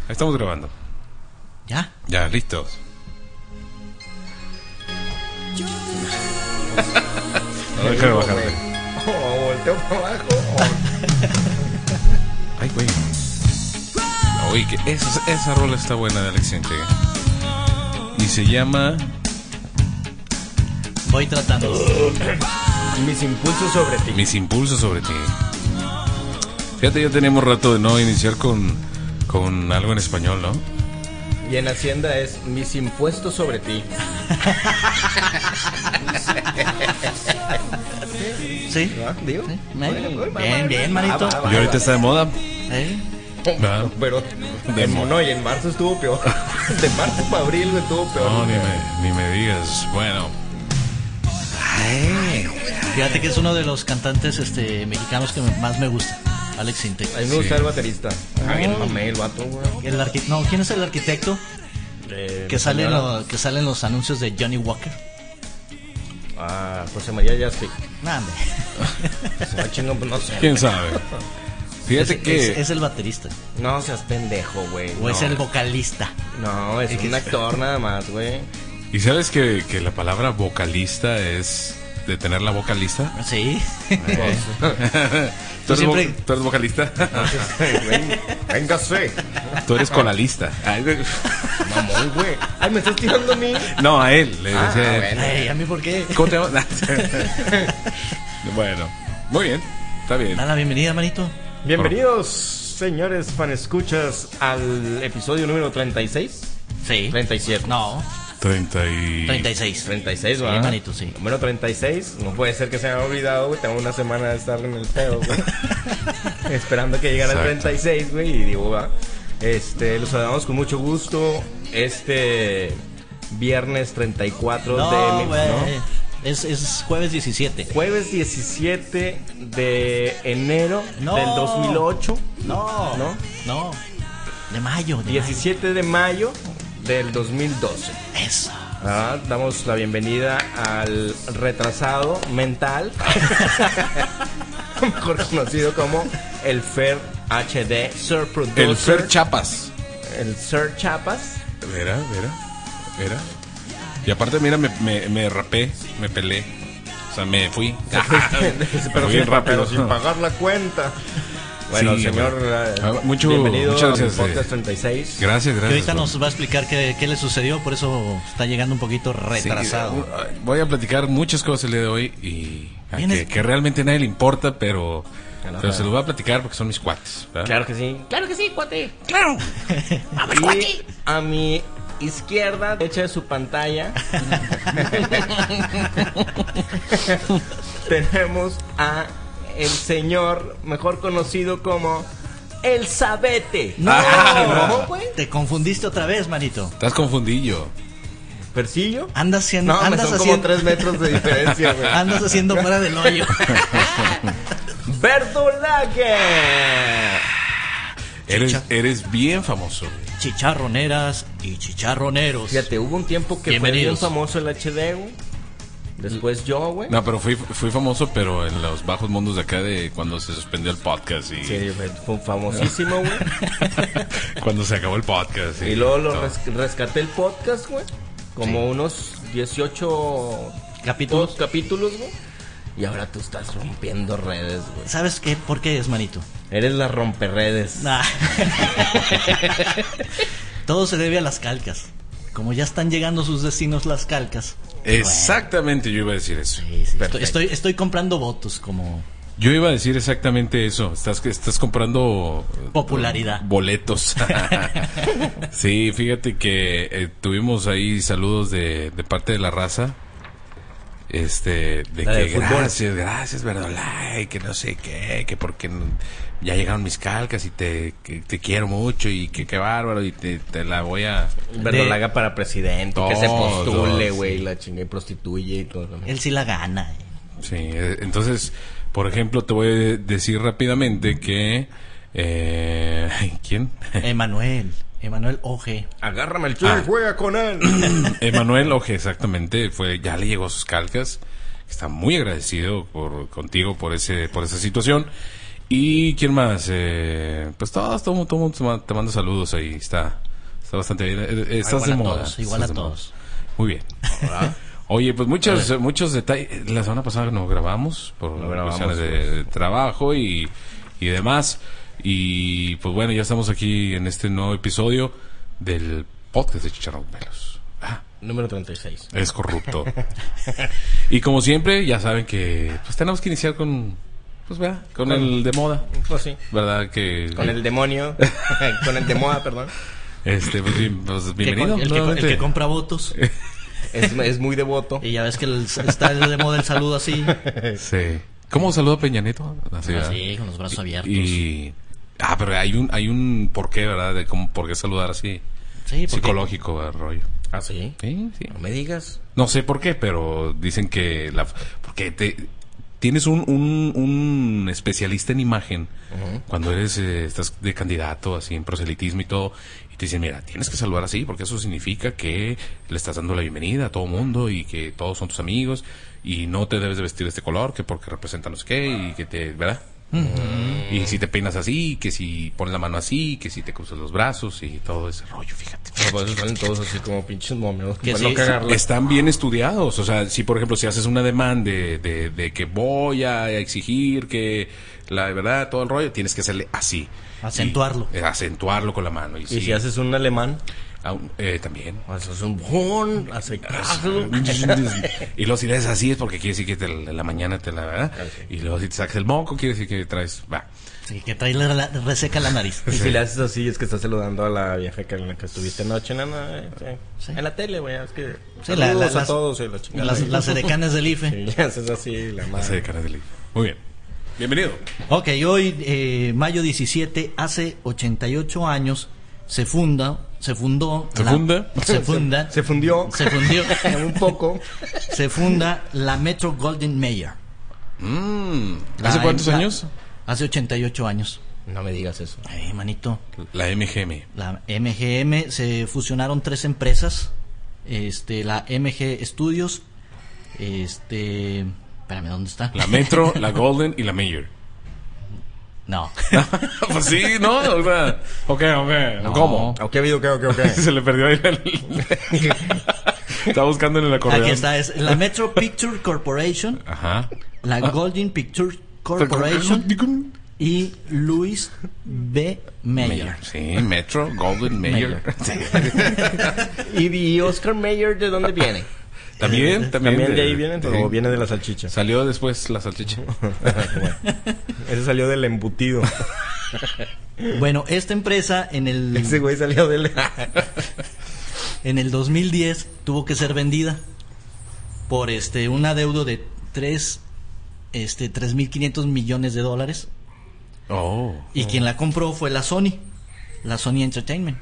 Estamos grabando. ¿Ya? Ya, listos. No, déjame bajar. Volteo para abajo. Ay, güey. Oye, que esa rola está buena de Alex Intega. Y se llama... Voy tratando. Mis impulsos sobre ti. Mis impulsos sobre ti. Fíjate, ya tenemos rato de no iniciar con algo en español, ¿no? Y en Hacienda es mis impuestos sobre ti. ¿Sí? ¿Ah? ¿Digo? Sí. Bueno, Bien, manito. Y ahorita está de moda. Va. Pero en marzo estuvo peor. De marzo para abril estuvo peor. No, ni me digas. Bueno. Fíjate que es uno de los cantantes mexicanos que más me gusta, Alex Integ. A mí me gusta el baterista. Bien mamé el vato, güey. ¿Quién es el arquitecto que sale en los anuncios de Johnny Walker? José María Jaspi. Nada, Pues no sé. ¿Quién sabe? Fíjate que... es el baterista. No seas pendejo, güey. O es el vocalista. No, es un actor nada más, güey. ¿Y sabes que la palabra vocalista es de tener la boca lista? Sí. ¿Tú eres vocalista? Véngase. Tú eres colalista. Mamón, güey. Ay, ¿me estás tirando a mí? No, a él. Le decía, bueno. Ay, ¿a mí por qué? ¿Cómo te llamas? Bueno, muy bien. Está bien. Da la bienvenida, manito. Bienvenidos, señores fanescuchas, al episodio número 36. Sí. 37. No. 36. 36, Sí, ¿verdad? manito, sí. Número 36. No puede ser que se me haya olvidado, güey. Tengo una semana de estar en el pedo, güey. Esperando que llegara el 36, güey. Y digo, va. Los saludamos con mucho gusto. Viernes 34 No, güey. ¿no? Es jueves 17. Jueves 17 de enero del 2008. No. De mayo. 17 de mayo del 2012. Eso. Damos la bienvenida al retrasado mental, mejor conocido como el Fer HD, Sir Producer. El Fer Chapas. El Sir Chapas. Mira. Y aparte, mira, me rapé, me pelé. O sea, me fui. Pero bien rápido. sin pagar la cuenta. Bueno, Sí, señor, muchas bienvenido gracias, a Podcast 36. Gracias. Y ahorita nos va a explicar qué le sucedió, por eso está llegando un poquito retrasado. Sí, voy a platicar muchas cosas el día de hoy y que realmente a nadie le importa, pero se los voy a platicar porque son mis cuates, ¿verdad? Claro que sí. Claro que sí, cuate. ¡Claro! ¡Vamos, cuate! Y a mi izquierda, derecha de su pantalla, tenemos a el señor mejor conocido como El Sabete. No, te confundiste otra vez, manito. Estás confundido. ¿Persillo? Andas No, son como 3 metros de diferencia, güey. Andas haciendo fuera del hoyo. Verdolague. Eres bien famoso. Chicharroneras y chicharroneros. Fíjate, hubo un tiempo que fue bien famoso el HD, güey. Después yo, güey. No, pero fui famoso, pero en los bajos mundos de acá de cuando se suspendió el podcast y Sí, fue famosísimo, güey. cuando se acabó el podcast. Y luego rescaté el podcast, güey. Como unos 18 capítulos, güey. Y ahora tú estás rompiendo redes, güey. ¿Sabes qué? ¿Por qué es, manito? Eres la romperredes. Nah. Todo se debe a las calcas. Como ya están llegando a sus destinos las calcas. Exactamente, yo iba a decir eso. Sí, estoy comprando votos como... Yo iba a decir exactamente eso. Estás comprando popularidad, boletos. Sí, fíjate que tuvimos ahí saludos de parte de la raza. De que gracias, Verdolay, que no sé qué, que porque ya llegaron mis calcas y que te quiero mucho y que qué bárbaro y te la voy a... Verdolaga para presidente, que se postule, güey, la chinga y prostituye y todo. Él sí la gana. Sí, entonces, por ejemplo, te voy a decir rápidamente que... ¿Quién? Emanuel Oje. Agárrame el chulo y juega con él. Emanuel Oje, exactamente, ya le llegó sus calcas. Está muy agradecido contigo por esa situación. ¿Y quién más? Pues todo el mundo te manda saludos ahí. Está bastante bien. Estás de moda. Igual a todos. Muy bien. Oye, pues muchos detalles. La semana pasada no grabamos por cuestiones de trabajo y demás. Y pues bueno, ya estamos aquí en este nuevo episodio del podcast de Chicharrón Pelos. Número 36. Es corrupto. Y como siempre, ya saben que pues tenemos que iniciar con... Pues vea, con el de moda. Pues sí. ¿Verdad? Que con el demonio. Con el de moda, perdón. Pues bienvenido. El que compra votos. Es muy devoto. Y ya ves que está de moda el saludo así. Sí. ¿Cómo saluda Peña Nieto? Así, con los brazos abiertos. Pero hay un porqué, ¿verdad? De cómo, por qué saludar así. Sí, psicológico, el rollo. ¿Ah, sí? Sí. No me digas. No sé por qué, pero dicen que porque tienes un especialista en imagen cuando estás de candidato así en proselitismo y todo, y te dicen, mira, tienes que saludar así porque eso significa que le estás dando la bienvenida a todo mundo y que todos son tus amigos y no te debes de vestir de este color que porque representa no sé qué y que ¿verdad? Y si te peinas así, que si pones la mano así, que si te cruzas los brazos y todo ese rollo, fíjate. Por eso salen todos así como pinches momios. Que sí, están bien estudiados. O sea, si por ejemplo, si haces una demanda de que voy a exigir que la verdad, todo el rollo, tienes que hacerle así. Acentuarlo. Acentuarlo con la mano. Y si haces un alemán... también. Haces un bon, y luego si le haces así es porque quiere decir que en la mañana te la verdad. Okay. Y luego si te sacas el moco quiere decir que traes Sí, que trae reseca la nariz. Y si le haces así es que estás saludando a la vieja en la que estuviste anoche, sí. En la tele, güey. Es que sí, a todos y la chingada. Las edecanes del IFE. Sí, haces así la madre. Las edecanes del IFE. Muy bien. Bienvenido. Ok, hoy, mayo 17, hace 88 años, se fundió un poco. Se funda la Metro Goldwyn Mayer. ¿Hace cuántos años? Hace 88 años. No me digas eso. Manito. La MGM. La MGM, se fusionaron 3 empresas. La MG Studios. Espérame, ¿dónde está? La Metro, la Golden y la Mayer. No. Pues sí, ¿no? O sea, ok. No. ¿Cómo? Ok. Se le perdió ahí Está buscando en el acordeón. Aquí está, es la Metro Picture Corporation. Ajá. La Golden Picture Corporation y Louis B. Mayer. Sí, Metro Goldwyn Mayer. ¿Y Oscar Mayer de dónde viene? También de ahí viene, o viene de la salchicha. Salió después la salchicha. Bueno, ese salió del embutido. Bueno, esta empresa ese güey salió del en el 2010 tuvo que ser vendida por un adeudo de 3.500 millones de dólares. Y quien la compró fue la Sony Entertainment.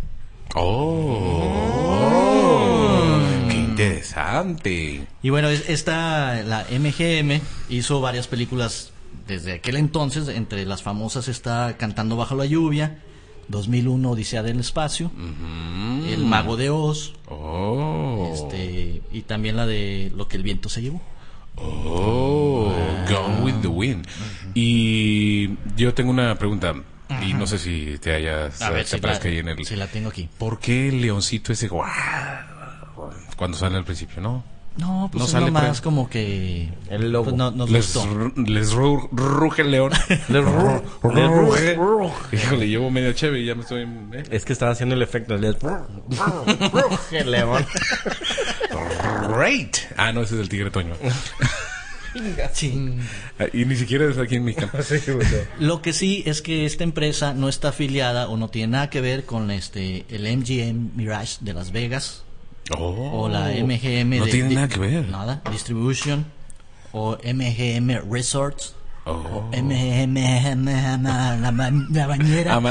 Qué interesante. Y bueno, la MGM hizo varias películas desde aquel entonces. Entre las famosas está Cantando bajo la lluvia, 2001 Odisea del espacio, El mago de Oz, y también la de Lo que el viento se llevó. Gone with the Wind. Y yo tengo una pregunta. Y no sé si te aparezca ahí en el... Sí, la tengo aquí. ¿Por qué el leoncito ese cuando sale al principio, no? No, pues no es sale nomás como que... El lobo. Pues nos gustó. Les ruge el león. Les ruge. Híjole, llevo medio chévere y ya me estoy... Es que estaba haciendo el efecto. El león. Great. No, ese es el tigre Toño. Ching. Y ni siquiera es aquí en México. Lo que sí es que esta empresa no está afiliada o no tiene nada que ver con el MGM Mirage de Las Vegas o la MGM no tiene nada que ver. Nada, Distribution o MGM Resorts o MGM la bañera.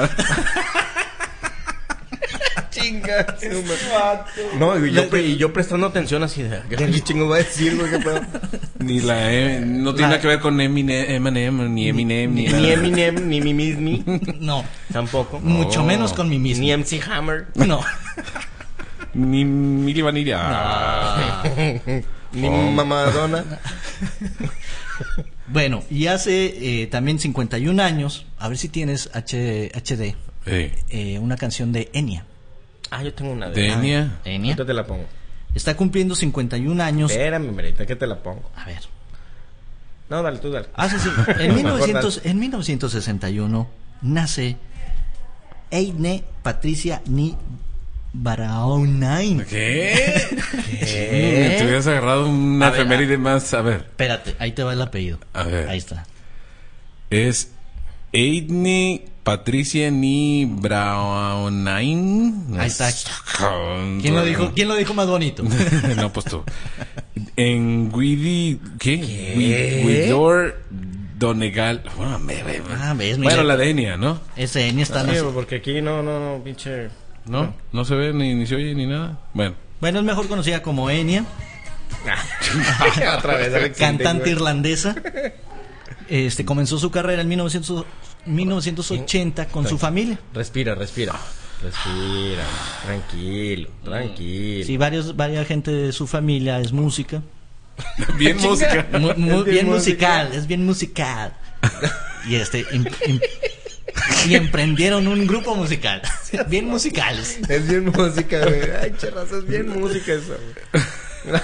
Chinga. No, y yo prestando atención así de ¿qué chingo va a decir, güey? ¿Qué pedo? Ni no tiene nada que ver con Eminem, ni Eminem, ni Eminem, ni Mimi. No, tampoco. Mucho menos con Mimi. Ni MC Hammer. No. Ni Milli Vanilla. Ni Mamadonna. Bueno, y hace también 51 años, a ver si tienes HD, una canción de Enya. Yo tengo una de Enya. Enya. Ahorita te la pongo. Está cumpliendo 51 años. Espérame, Merita, que te la pongo. A ver. No, dale, tú dale. Sí. En 1961 nace Eine Patricia Ni Braunain. ¿Qué? Te hubieras agarrado una efeméride más. A ver. Espérate, ahí te va el apellido. A ver. Ahí está. Es Eine Patricia Ni Braunain. Ahí está. ¿Quién lo dijo más bonito? No, pues tú. En Guidi... ¿Qué? Guidor Donegal. Bueno, la de Enya, ¿no? Ese Enya está... Sí, porque aquí no, pinche... No se ve, ni se oye, ni nada. Bueno, es mejor conocida como Enya. Otra vez, Alex, cantante irlandesa. Comenzó su carrera en 1980 con su familia. Respira. Tranquilo. Sí, varias gente de su familia es música. Bien música. Bien musical, es bien musical. Y y emprendieron un grupo musical. Bien musicales. Es bien música, güey. Ay, charrazo, es bien música eso, güey.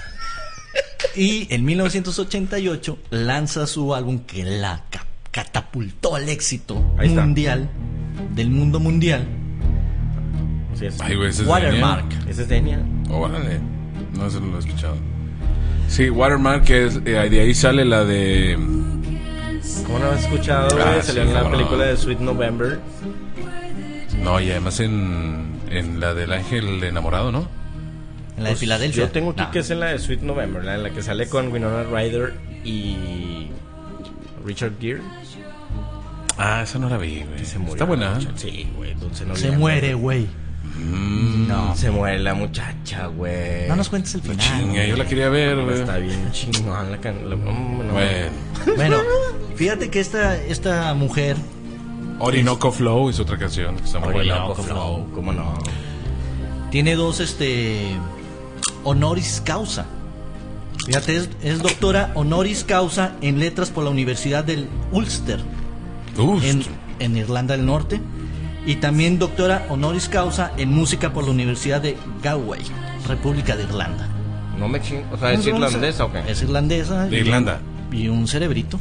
Y en 1988 lanza su álbum que la catapultó al éxito mundial, del mundo mundial. Sí, es. Ay, güey, ese es Watermark. ¿Ese es de Enya? Órale. No, eso no lo he escuchado. Sí, Watermark, que es, de ahí sale la de... ¿Cómo no has escuchado, güey? Salió en la película de Sweet November. No, y además en la del ángel enamorado, ¿no? En la de Filadelfia. Yo tengo aquí que es en la de Sweet November, en la que sale con Winona Ryder y Richard Gere. Esa no la vi, güey. Está buena. Sí, güey, Dulce Noviembre. Se muere, güey. No. Se muere la muchacha, güey. No nos cuentes el final. Chinga, yo la quería ver, güey. Está bien chingón Bueno, fíjate que esta mujer... Orinoco Flow es otra canción que está muy buena. Orinoco Flow, ¿cómo no? Tiene dos honoris causa. Fíjate, es doctora honoris causa en letras por la Universidad del Ulster en Irlanda del Norte, y también doctora honoris causa en música por la Universidad de Galway, República de Irlanda. No me chingo, o sea, ¿es irlandesa o qué? Es irlandesa. De Irlanda. Y un cerebrito.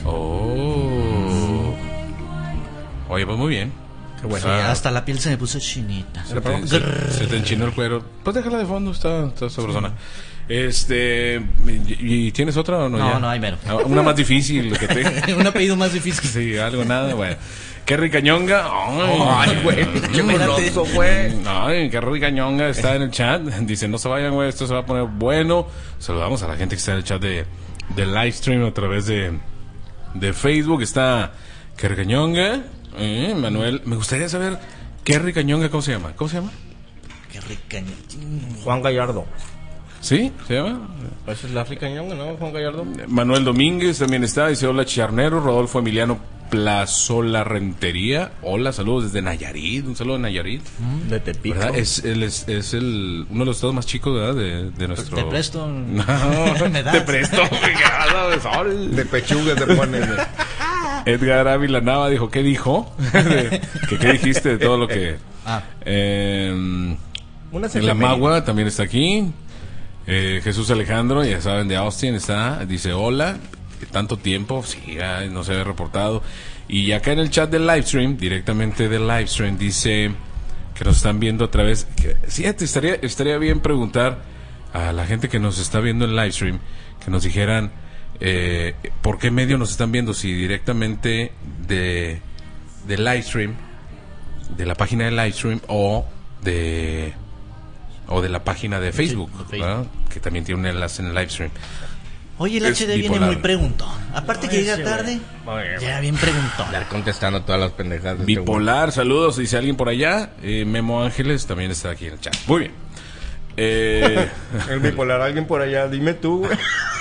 Oye, pues muy bien. Qué bueno. Sí, hasta la piel se me puso chinita. Se te enchinó el cuero. Pues déjala de fondo, está sabrosona. ¿Y tienes otra o no? No, ya? no hay mero. Una más difícil que te... Un apellido más difícil. Sí, algo, nada, bueno. Kerry Cañonga. Ay, güey. Qué moloso, güey. Ay, Kerry Cañonga está en el chat. Dice, no se vayan, güey, esto se va a poner bueno. Saludamos a la gente que está en el chat de livestream a través de Facebook. Está Kerry Cañonga. Manuel, me gustaría saber, Kerry Cañonga, ¿cómo se llama? Kerry Cañonga. Juan Gallardo. ¿Sí? ¿Se llama? Esa es la Cañonga, ¿no? Juan Gallardo. Manuel Domínguez también está. Dice, hola Charnero. Rodolfo Emiliano Plazola Rentería. Hola, saludos desde Nayarit. Un saludo de Nayarit. De Tepico. ¿Verdad? Es uno de los estados más chicos, ¿verdad? De nuestro... Te presto. No, me das. te presto. De pechuga te pones. Edgar Ávila Nava dijo, ¿qué dijo? ¿Qué dijiste de todo lo que... en la Magua también está aquí. Jesús Alejandro, ya saben, de Austin está. Dice, hola. Tanto tiempo, sí, no se había reportado. Y acá en el chat del livestream, directamente del livestream, dice que nos están viendo a través... Fíjate, estaría bien preguntar a la gente que nos está viendo en livestream, que nos dijeran por qué medio nos están viendo, si directamente de livestream, de la página de livestream, o de la página de Facebook, ¿verdad? Que también tiene un enlace en el livestream. Oye, el HD viene muy preguntón. Aparte que llega tarde, ya bien preguntón. Estar contestando todas las pendejadas. Bipolar, saludos. Dice alguien por allá. Memo Ángeles también está aquí en el chat. Muy bien. El bipolar, alguien por allá. Dime tú, güey.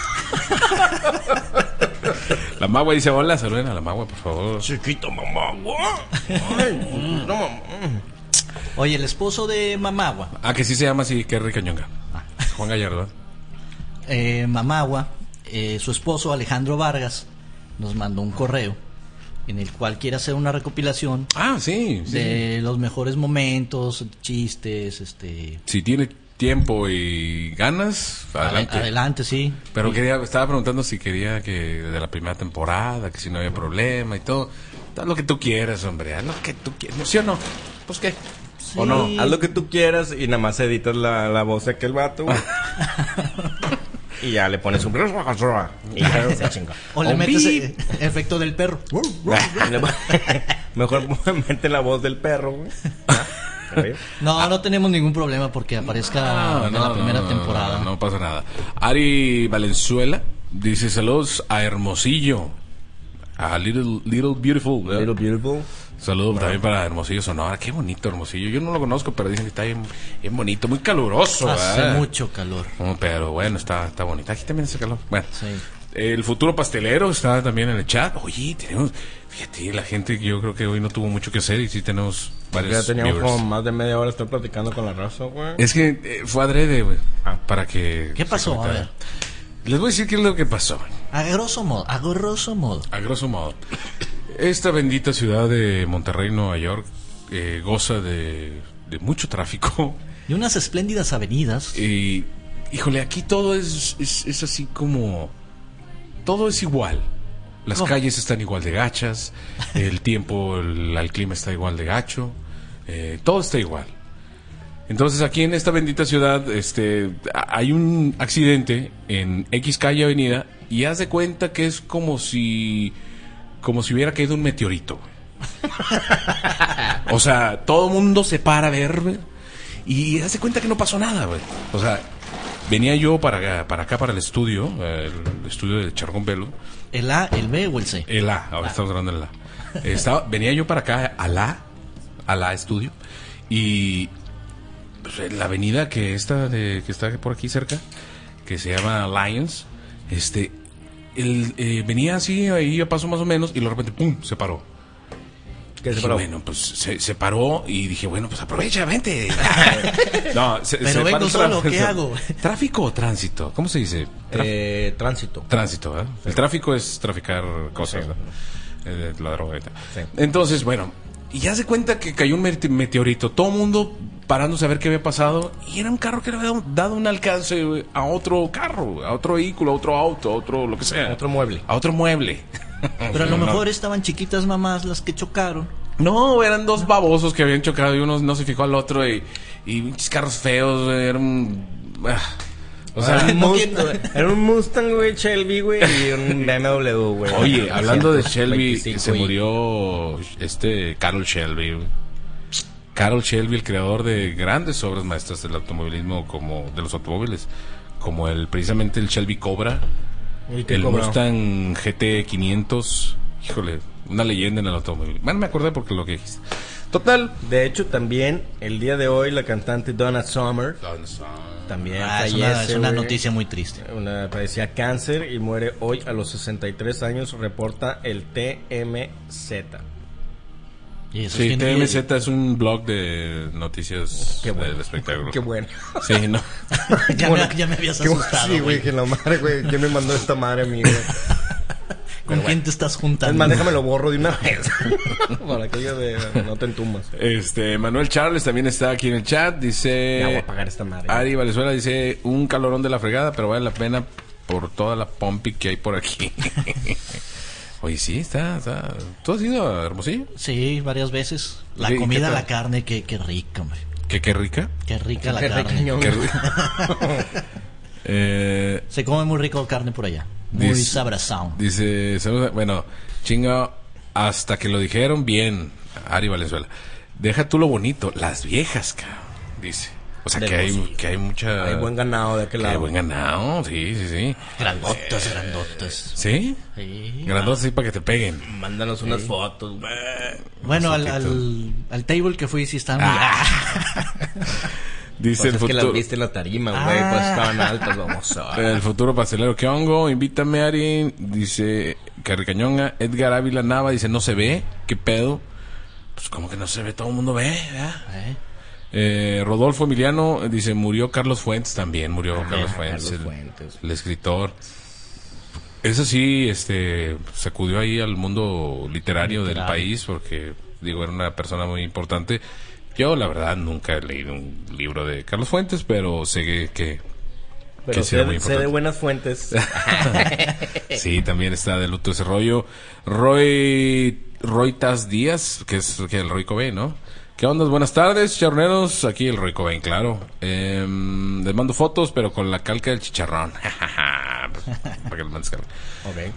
La Magua dice, hola, saluden a la Magua, por favor. Chiquito Mamagua. Ay, no, mamá. Oye, el esposo de Mamagua. Que sí se llama así, Kerry Cañonga. Juan Gallardo. Mamagua su esposo Alejandro Vargas nos mandó un correo en el cual quiere hacer una recopilación de los mejores momentos, chistes, Si tiene tiempo y ganas, adelante, sí. Pero estaba preguntando si quería que de la primera temporada, que si no había problema y todo. Haz lo que tú quieras, hombre, haz lo que tú quieras. ¿Sí o no? Pues qué. Sí. O no, haz lo que tú quieras y nada más editas la voz de aquel vato, güey. Y ya le pones un... Y ya se chinga. O le metes el efecto del perro. Mejor mete la voz del perro, güey. No tenemos ningún problema porque aparezca en la primera temporada. No pasa nada. Ari Valenzuela dice saludos a Hermosillo. A Little Beautiful. Little Beautiful. Saludos también para Hermosillo, Sonora. Qué bonito Hermosillo. Yo no lo conozco, pero dicen que está bien bonito, muy caluroso. Hace mucho calor. Pero bueno, está bonito. Aquí también hace calor. Bueno, sí. El futuro pastelero está también en el chat. Oye, fíjate, la gente yo creo que hoy no tuvo mucho que hacer y sí tenemos varios. Ya teníamos como más de media hora estar platicando con la raza, güey. Es que fue adrede, güey. Para que... ¿Qué pasó? A ver. Les voy a decir qué es lo que pasó. A grosso modo. Esta bendita ciudad de Monterrey, Nueva York, goza de mucho tráfico. Y unas espléndidas avenidas. Y, híjole, aquí todo es así como... Todo es igual. Las calles están igual de gachas. El tiempo, el clima está igual de gacho. Todo está igual. Entonces aquí en esta bendita ciudad hay un accidente en X calle avenida y haz de cuenta que es como si hubiera caído un meteorito. O sea, todo el mundo se para a ver, güey, y haz de cuenta que no pasó nada, güey. O sea, venía yo para acá, para el estudio de Charcón Velo. ¿El A, el B o el C? El A, ahora estamos hablando del A. Venía yo para acá al A estudio y... la avenida que está por aquí cerca, que se llama Lions, venía así, ahí a paso más o menos, y de repente, ¡pum!, se paró. ¿Qué se paró? Bueno, pues se paró y dije, bueno, pues aprovecha, vente. No, pero vengo solo, ¿qué hago? ¿Tráfico o tránsito? ¿Cómo se dice? Tránsito. Tránsito, ¿verdad? Sí. El tráfico es traficar cosas, sí, ¿no? La droga. Sí. Entonces, bueno, y ya se cuenta que cayó un meteorito, todo el mundo parándose a ver qué había pasado, y era un carro que le había dado un alcance, güey, a otro carro, a otro vehículo, a otro auto, a otro lo que sea. A otro mueble. A otro mueble. Pero a lo mejor estaban chiquitas mamás las que chocaron. No, eran dos babosos que habían chocado y uno no se fijó al otro y muchos carros feos, güey, eran... O sea, era un Mustang, güey, Shelby, güey, y un BMW, güey. Oye, hablando de Shelby, se murió Carroll Shelby, güey. Carroll Shelby, el creador de grandes obras maestras del automovilismo, como de los automóviles, como precisamente el Shelby Cobra, el Cobra? Mustang GT 500, híjole, una leyenda en el automóvil. Bueno, me acordé porque lo que dijiste. Total. De hecho, también el día de hoy la cantante Donna Summer también fallece. Es una noticia muy triste. Padecía cáncer y muere hoy a los 63 años, reporta el TMZ. Sí, TMZ es un blog de noticias del espectáculo. Qué bueno. Sí, ¿no? ya me habías asustado. Sí, güey, que la madre, güey. ¿Quién me mandó esta madre a mí, güey? ¿Con quién te estás juntando? Es más, déjame lo borro de una vez. Para que no te entumbas. Manuel Charles también está aquí en el chat. Dice... Ya voy a pagar esta madre. Ari Valenzuela dice... Un calorón de la fregada, pero vale la pena por toda la pompi que hay por aquí. Oye, sí, está... ¿Tú has ido a Hermosillo? Sí, varias veces. La comida, la carne, qué rica, hombre. ¿Qué rica? Qué rica la carne. Qué rica. Se come muy rico carne por allá. Muy sabrazón. Dice, bueno, chinga, hasta que lo dijeron bien, Ari Valenzuela. Deja tú lo bonito, las viejas, cabrón, dice. O sea, que hay mucha... Hay buen ganado de aquel lado. Hay buen ganado, sí. Grandotas. ¿Sí? Sí. Grandotas, sí, para que te peguen. Mándanos unas fotos. Bueno, al table que fui sí estaban muy... Dice pues el futuro... que las viste en la tarima, güey, pues estaban altas, vamos a... El futuro pastelero, ¿qué hongo? Invítame, Ari. Dice Carricañonga. Edgar Ávila Nava dice, no se ve, ¿qué pedo? Pues como que no se ve, todo el mundo ve, ¿verdad? Rodolfo Emiliano dice, murió Carlos Fuentes también, Carlos Fuentes, el escritor. Eso sí, sacudió ahí al mundo literario del país, porque, digo, era una persona muy importante. Yo, la verdad, nunca he leído un libro de Carlos Fuentes, pero sé que pero sé de buenas fuentes. Sí, también está de luto ese rollo. Roitas Díaz, que es el Roy Cobain, ¿no? ¿Qué onda? Buenas tardes, charneros. Aquí el Roy Cobain, claro. Les mando fotos, pero con la calca del chicharrón. Para que les mandes calca. Ok.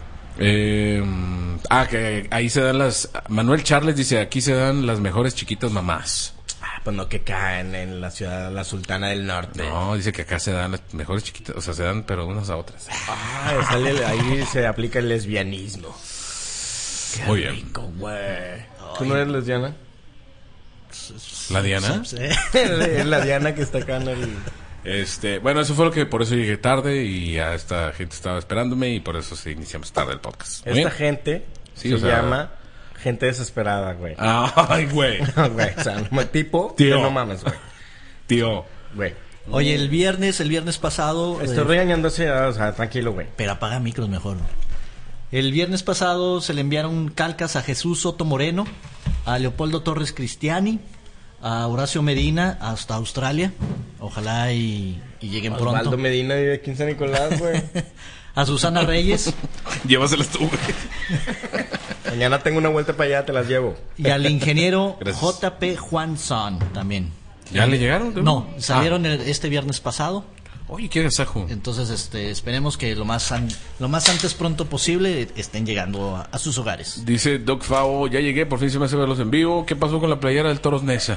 Que ahí se dan Manuel Charles dice, aquí se dan las mejores chiquitas mamás. Pues no que caen en la ciudad, la Sultana del Norte. No, dice que acá se dan las mejores chiquitas, o sea, se dan pero unas a otras. Ahí se aplica el lesbianismo. Qué muy bien. Rico, güey. ¿Tú no eres lesbiana? ¿La Diana? Sí. La Diana que está acá en el... Bueno, eso fue lo que por eso llegué tarde y ya esta gente estaba esperándome y por eso iniciamos tarde el podcast. Esta gente se llama gente desesperada, güey. Ay, güey. Güey, o sea, tipo, tío. No mames, güey. Tío. Güey. Oye, el viernes pasado... Estoy regañándose, o sea, tranquilo, güey. Pero apaga micros mejor. El viernes pasado se le enviaron calcas a Jesús Soto Moreno, a Leopoldo Torres Cristiani, a Horacio Medina hasta Australia. Ojalá y lleguen pronto. Osvaldo Medina vive aquí en San Nicolás, güey. A Susana Reyes. Llévaselas tú, güey. Mañana tengo una vuelta para allá, te las llevo. Y al ingeniero JP Juan Son también. ¿Ya le llegaron? No, salieron este viernes pasado. Oye, qué agasajo. Entonces, esperemos que lo más antes pronto posible estén llegando a sus hogares. Dice Doc Favo, ya llegué, por fin se me hace verlos en vivo. ¿Qué pasó con la playera del Toros Nesa?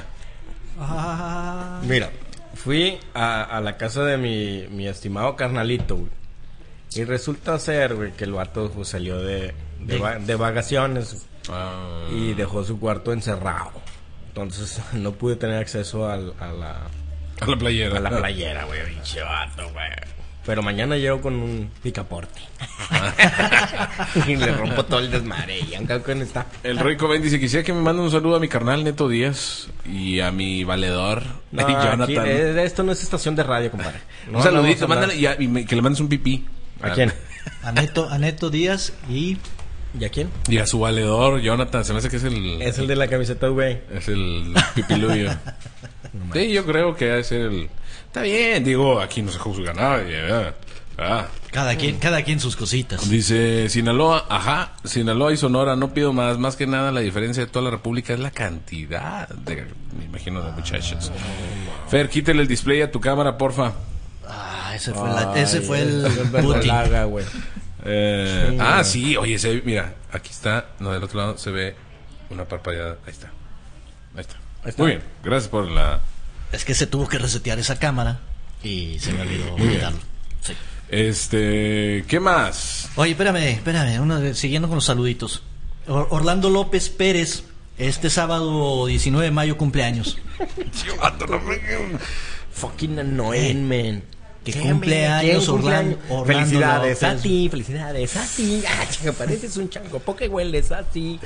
Mira, fui a la casa de mi estimado carnalito, güey. Y resulta ser, güey, que el vato pues, salió de vacaciones y dejó su cuarto encerrado. Entonces no pude tener acceso a la playera. A la playera, güey, pinche vato, güey. Pero mañana llego con un picaporte. Y le rompo todo el desmadre. Y aunque está. El Roy Cobain dice, quisiera que me manden un saludo a mi carnal Neto Díaz y a mi valedor Jonathan. Aquí, esto no es estación de radio, compadre. Un saludito, mándale y que le mandes un pipí. ¿A quién? A Neto Díaz y a quién? Y a su valedor, Jonathan. Se me hace que es el... Es el de la camiseta, güey. Es el pipiluyo. Sí, yo creo que debe ser el... Está bien, digo, aquí no se juzga nadie, ¿verdad? Cada quien sus cositas. Dice Sinaloa, Sinaloa y Sonora, no pido más que nada la diferencia de toda la república es la cantidad me imagino, de muchachos. Fer, quítale el display a tu cámara, porfa. Ese fue el Putin. Sí, oye, mira, aquí está, no, del otro lado se ve una parpadeada, ahí está. Muy bien, gracias por la... Es que se tuvo que resetear esa cámara y se me olvidó quitarlo. Sí. ¿Qué más? Oye, espérame, siguiendo con los saluditos. Orlando López Pérez, este sábado 19 de mayo cumpleaños. Fucking annoying, man. Que cumpleaños, Orlando. Felicidades López. a ti, felicidades a ti. Chica, pareces un chango, ¿por qué hueles así?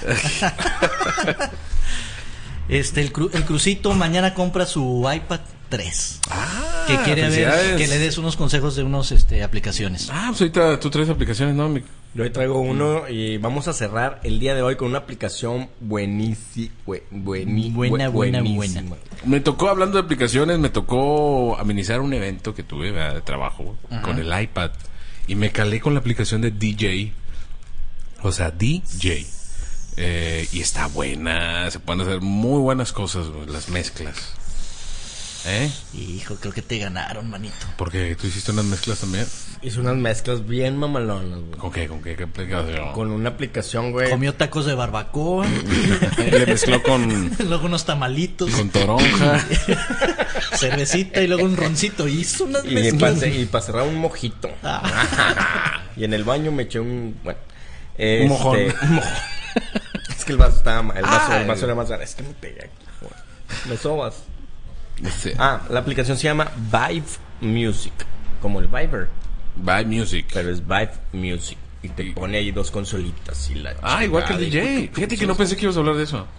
El Crucito mañana compra su iPad 3. Que quiere ver que le des unos consejos de unas aplicaciones. Pues ahorita tú traes aplicaciones, ¿no? Yo hoy traigo uno y vamos a cerrar el día de hoy con una aplicación buenísima. Buena. Me tocó, hablando de aplicaciones, me tocó amenizar un evento que tuve de trabajo con el iPad y me calé con la aplicación de DJ. O sea, DJ. Y está buena, se pueden hacer muy buenas cosas, las mezclas. Hijo, creo que te ganaron, manito. Porque tú hiciste unas mezclas también. Hice unas mezclas bien mamalonas, güey. ¿Con qué? ¿Qué aplicación? Con una aplicación, güey. Comió tacos de barbacoa. Le mezcló con... Luego unos tamalitos. Con toronja. Cervecita y luego un roncito. Hizo unas mezclas. Y para cerrar un mojito. Y en el baño me eché un... Bueno. Un mojón. Es que el vaso estaba mal. El vaso era más grande. Es que me pegué aquí. Me sobas. Sí. La aplicación se llama Vive Music. Como el Viber. Vive Music. Pero es Vive Music. Y te pone ahí dos consolitas y la igual que el DJ. Fíjate que no pensé que ibas a hablar de eso.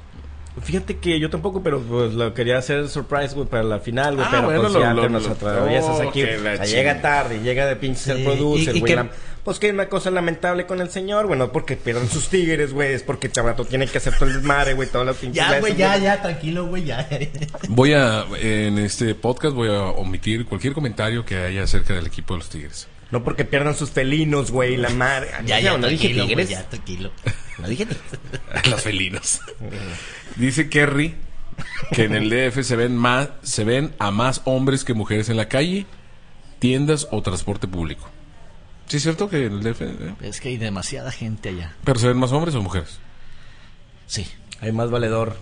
Fíjate que yo tampoco, pero pues lo quería hacer surprise, güey, para la final, güey. Pero bueno, pues ya te nos atraviesas aquí. que la O sea, llega tarde, llega de pinche ser producer, güey. Pues que hay una cosa lamentable con el señor, güey, no porque pierdan sus tigres, güey, es porque Chabrato tiene que hacer todo el desmadre, güey, todas las pinches Ya, güey, ya, tranquilo, güey, ya. En este podcast voy a omitir cualquier comentario que haya acerca del equipo de los Tigres. No porque pierdan sus felinos, güey, la madre. Ya, no dije tranquilo, tigres. güey, ya, tranquilo. No dije Los felinos. Dice Kerry que en el DF se ven a más hombres que mujeres en la calle, tiendas o transporte público. ¿Sí es cierto que en el DF? Es que hay demasiada gente allá. ¿Pero se ven más hombres o mujeres? Sí. Hay más valedor.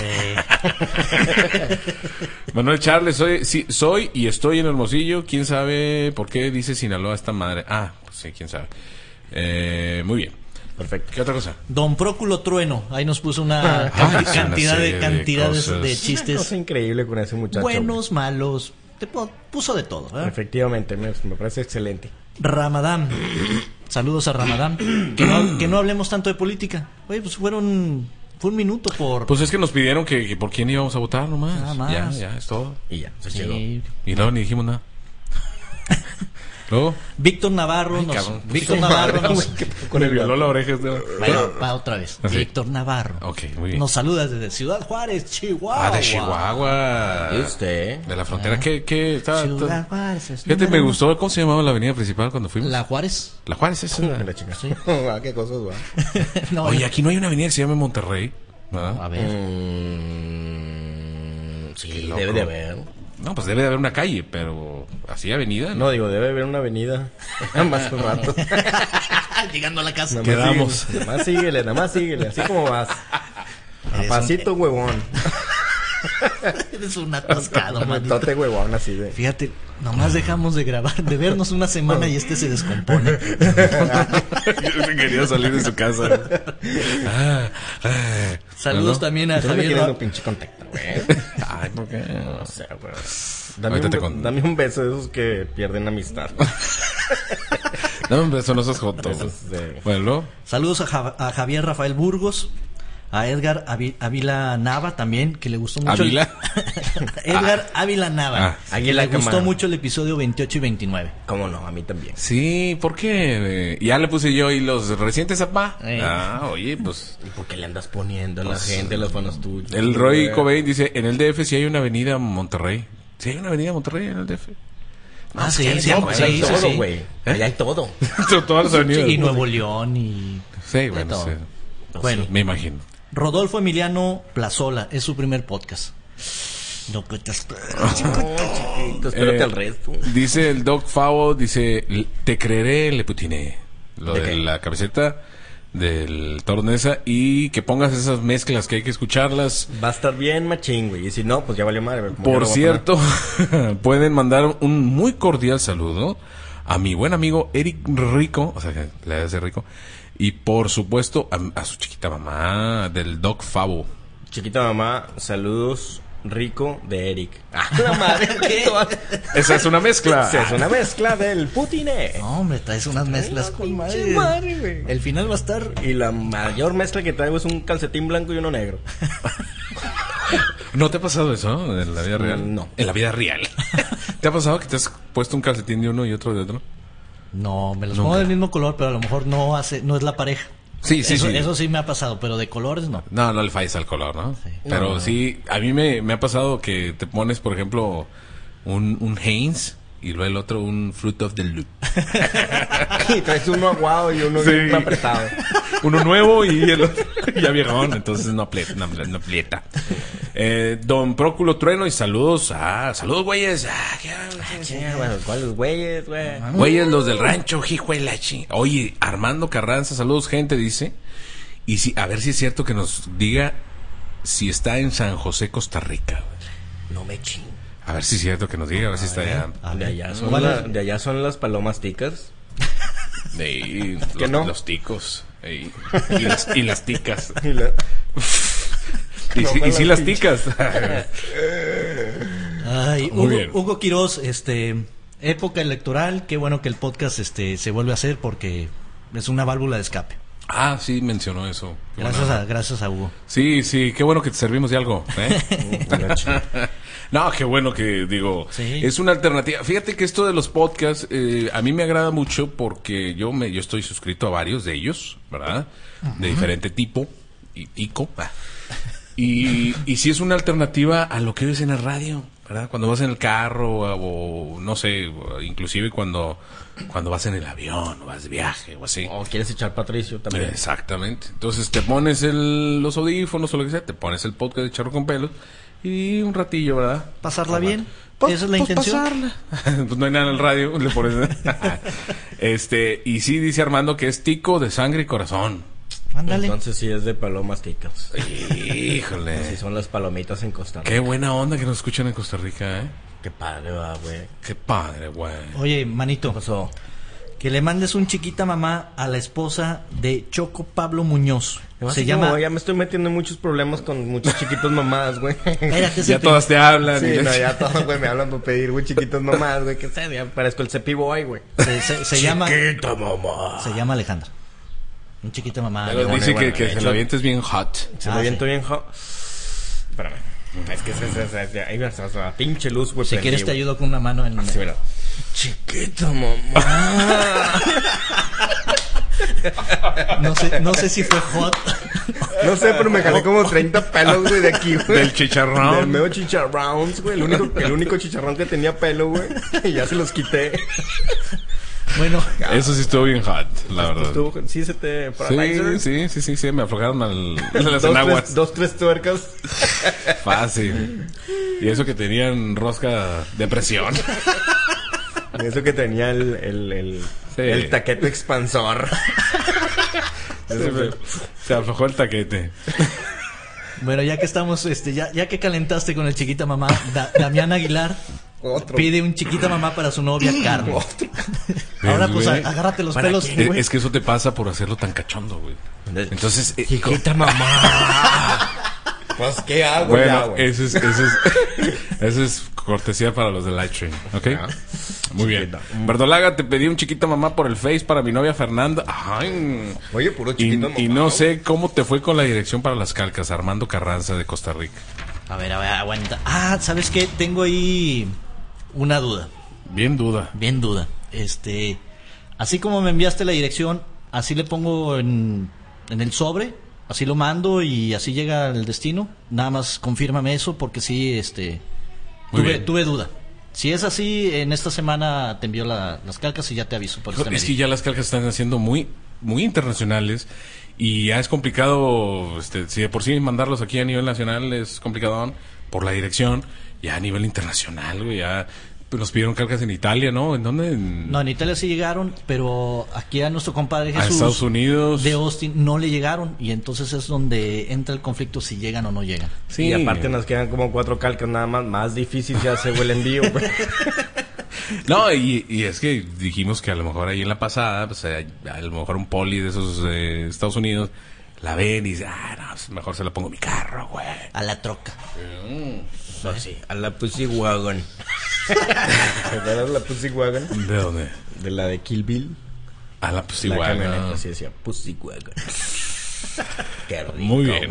Manuel Charles, soy y estoy en Hermosillo. ¿Quién sabe por qué dice Sinaloa esta madre? Pues sí, quién sabe. Muy bien. Perfecto. ¿Qué otra cosa? Don Próculo Trueno, ahí nos puso una cantidad de chistes. Es increíble con ese muchacho. Buenos, malos, te puso de todo, ¿verdad? Efectivamente, me parece excelente. Ramadán. Saludos a Ramadán. Que no hablemos tanto de política. Oye, pues fue un minuto por... Pues es que nos pidieron que por quién íbamos a votar nomás. Nada más. Ya, es todo. Y ya, se Sí. llegó. Y no, ni dijimos nada. Luego, Víctor Navarro con el violó la oreja. Bueno, va otra vez. Así. Víctor Navarro. Ok, muy bien. Nos saluda desde Ciudad Juárez, Chihuahua. De Chihuahua. ¿Y usted? De la frontera. ¿Qué Ciudad Juárez. Fíjate, me gustó. ¿Cómo se llamaba la avenida principal cuando fuimos? La Juárez. La Juárez, esa. La chica. Sí. Qué cosas, güey. No, Oye, aquí no hay una avenida que se llame Monterrey. ¿Verdad? a ver. Sí, loco. debe de haber. No, pues debe de haber una calle, pero así avenida. No, digo, debe haber una avenida. Más un rato. Llegando a la casa. Nada más Quedamos. síguele, nada más síguele, así como vas. A Eres pasito, huevón. Eres un atascado, manito. Tote huevón, así de. Fíjate, nomás dejamos de grabar, de vernos una semana y se descompone. Yo quería salir de su casa. Saludos Bueno. también a Yo no me Javier. quiero un pinche contacto, güey. Ay, ¿por qué? No sé, güey. Ahorita te conto. Dame un beso de esos que pierden amistad. Dame un beso, no seas joto. Esos de- Bueno, Saludos a Javier Rafael Burgos, a Edgar Ávila Nava también, que le gustó mucho. ¿Ávila? Edgar Ávila Nava, Ah, que Águila le gustó Camargo. mucho el episodio 28 y 29. ¿Cómo no? A mí también. sí, ¿por qué? Ya le puse yo y los recientes apá. Eh. Oye, pues. ¿Y por qué le andas poniendo a la gente los buenos tuyos? El Roy güey? Cobain dice: en el DF sí hay una avenida Monterrey. ¿Sí hay una avenida Monterrey en el DF? Ah, sí, Sí, sí, pues, hay sí, todo, sí. güey. Allá hay todo. Todas las avenidas. Y Nuevo León y... Sí, bueno, todo. sí. Bueno, Me imagino. Rodolfo Emiliano Plazola, es su primer podcast. No, que te- Chiquito, espérate al resto. Dice el Doc Favo, dice, te creeré, le putiné. Lo ¿De de qué? la camiseta del Tornesa y que pongas esas mezclas que hay que escucharlas. Va a estar bien machín, güey. Y si no, pues ya valió madre. güey. Como Por yo lo voy a cierto, pueden mandar un muy cordial saludo a mi buen amigo Eric Rico, o sea, que le hace Rico, y por supuesto a su chiquita mamá del Doc Favo. poner. Chiquita mamá, saludos. Rico de Eric. La madre, ¿qué? Esa es una mezcla. Es una mezcla del putiné. No, hombre, traes unas mezclas con Pinche madre, güey. El final va a estar... Y la mayor mezcla que traigo es un calcetín blanco y uno negro. ¿No te ha pasado eso en la vida real? No. En la vida real. ¿Te ha pasado que te has puesto un calcetín de uno y otro de otro? No, me los Nunca. pongo del mismo color, pero a lo mejor no es la pareja. Sí, Eso sí me ha pasado, pero de colores no. No le falles al color, ¿no? Sí. Pero No. sí, a mí me ha pasado que te pones, por ejemplo, un Heinz y luego el otro un Fruit of the Loop. Y traes uno aguado y uno Sí. bien apretado. Uno nuevo y el otro ya viejón, entonces no aprieta. Don Próculo Trueno y saludos. Saludos, güeyes. Bueno, ¿cuáles güeyes, güey? Güeyes, los del rancho, hijo de la chi. Oye, Armando Carranza, saludos, gente, dice. Y si, a ver si es cierto que nos diga si está en San José, Costa Rica. No me ching. A ver si es cierto que nos diga, a ver si está allá. A De ver, allá, son ¿cuál es? de allá son las palomas ticas. De ahí, ¿Que no? los ticos. Y las ticas. Y la- Y sí las ticas. Ay, Muy bien. Hugo Quiroz, época electoral, qué bueno que el podcast se vuelve a hacer porque es una válvula de escape. Ah, sí, mencionó eso. Gracias a Hugo. Sí, qué bueno que te servimos de algo. No, qué bueno que, digo, sí. Es una alternativa. Fíjate que esto de los podcasts, a mí me agrada mucho porque yo estoy suscrito a varios de ellos, ¿verdad? Uh-huh. De diferente tipo y pico. Y sí es una alternativa a lo que oyes en el radio, ¿verdad? Cuando vas en el carro o no sé, inclusive cuando vas en el avión o vas de viaje o así. O quieres echar Patricio también. Exactamente. Entonces te pones los audífonos o lo que sea, te pones el podcast de Charro con Pelos y un ratillo, ¿verdad? Pasarla bien. Esa es la intención. Pasarla. Pues no hay nada en el radio, le pones. Y sí dice Armando que es tico de sangre y corazón. Ándale. Entonces sí es de palomas ticas. Híjole. Así son las palomitas en Costa Rica. Qué buena onda que nos escuchan en Costa Rica, ¿eh? Qué padre, güey. Qué padre, güey. Oye, manito. ¿Qué pasó? Que le mandes un chiquita mamá a la esposa de Choco Pablo Muñoz. Se llama... Ya me estoy metiendo en muchos problemas con muchas chiquitas mamás, güey. Ya todas te hablan. Sí, no, ya todas, güey, me hablan por pedir, güey, chiquitas mamás, güey. Que sé, ya parezco el Cepi Boy, güey. Se llama... Chiquita mamá. Se llama Alejandra. Un chiquita mamá. Pero dice que se lo avientes bien hot. Se lo aviento bien hot. Espérame. Es que ahí me hace la pinche luz, güey. Si quieres te ayudo con una mano en... Sí, mira. Chiquita mamá. No sé si fue hot. No sé, pero me jalé como 30 pelos, güey, de aquí, güey. Del chicharrón. Del medio chicharrón, güey. El único chicharrón que tenía pelo, güey. Y ya se los quité. Bueno, eso sí estuvo bien hot, la verdad. Sí, se te... Sí, me aflojaron las enaguas. 2-3 tuercas. Fácil. Y eso que tenían rosca de presión. Y eso que tenía el taquete expansor. Se aflojó el taquete. Bueno, ya que estamos, ya que calentaste con el chiquita mamá, Damián Aguilar pide un chiquita mamá para su novia Carmen. Ahora pues agárrate los pelos. Es que eso te pasa por hacerlo tan cachondo, güey. Entonces, chiquita mamá. Pues qué hago, bueno, ya, güey. Eso es cortesía para los de Lightstream, ¿ok? Muy bien. Verdolaga, te pedí un chiquita mamá por el Face para mi novia Fernanda. Ay. Oye, puro chiquita mamá. Y no sé cómo te fue con la dirección para las calcas, Armando Carranza de Costa Rica. A ver, aguanta. ¿Sabes qué? Tengo ahí una duda. Bien duda. Así como me enviaste la dirección, así le pongo en el sobre, así lo mando y así llega al destino. Nada más confírmame eso porque sí, tuve duda. Si es así, en esta semana te envío las calcas y ya te aviso. Es que ya las calcas están haciendo muy, muy internacionales y ya es complicado, si de por sí mandarlos aquí a nivel nacional es complicado por la dirección, ya a nivel internacional, güey, ya nos pidieron calcas en Italia, ¿no? ¿En dónde? No, en Italia sí llegaron, pero aquí a nuestro compadre Jesús a Estados Unidos de Austin no le llegaron y entonces es donde entra el conflicto si llegan o no llegan. Sí, y aparte nos quedan como 4 calcas nada más difícil se hace el envío, güey. No, y es que dijimos que a lo mejor ahí en la pasada, pues a lo mejor un poli de esos de Estados Unidos la ven y dice, no, pues mejor se la pongo a mi carro, güey. A la troca. Sí, a la Pussy Wagon. ¿Te acuerdas de la Pussy Wagon? ¿De dónde? De la de Kill Bill. A la Pussy Wagon. La camioneta así decía, Pussy Wagon. Qué rico. Muy bien.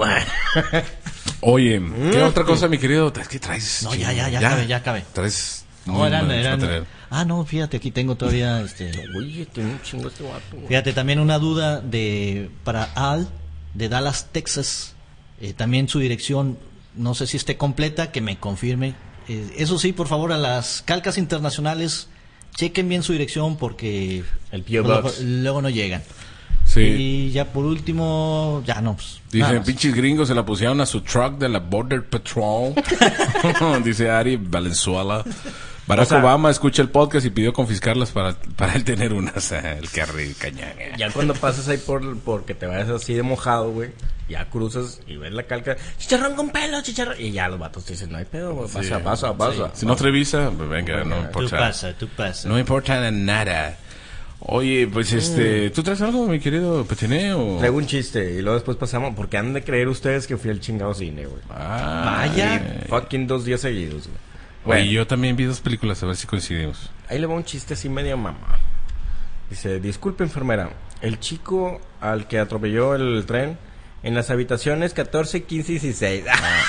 Oye, ¿qué otra cosa, mi querido? ¿Qué traes? No, ya cabe. Traes... No, eran... no, fíjate, aquí tengo todavía... Oye, tiene un chingo este vato. Fíjate, también una duda para Al, de Dallas, Texas. También su dirección, no sé si esté completa, que me confirme. Eso sí, por favor, a las calcas internacionales, chequen bien su dirección porque el P.O. Box luego no llegan. Sí. Y ya por último, ya no. Pues, dicen, pinches gringos se la pusieron a su truck de la Border Patrol. Dice Ari Valenzuela. Barack Obama escucha el podcast y pidió confiscarlas para él tener unas. El carril cañaga. Ya cuando pasas ahí porque te vayas así de mojado, güey, ya cruzas y ves la calca, chicharrón con pelo, chicharrón. Y ya los vatos te dicen, no hay pedo, güey, pasa. Sí. Si no trae visa, pues venga, no importa. Tú pasa. No importa nada. Oye, pues ¿tú traes algo, mi querido Petiné? Traigo un chiste y luego después pasamos, porque han de creer ustedes que fui al chingado cine, güey. Vaya. Fucking 2 días seguidos, güey. Bueno, y yo también vi 2 películas, a ver si coincidimos. Ahí le va un chiste así medio mamá. Dice, disculpe enfermera, el chico al que atropelló el tren en las habitaciones 14, 15 y 16.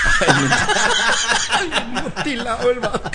Mutilado el vato.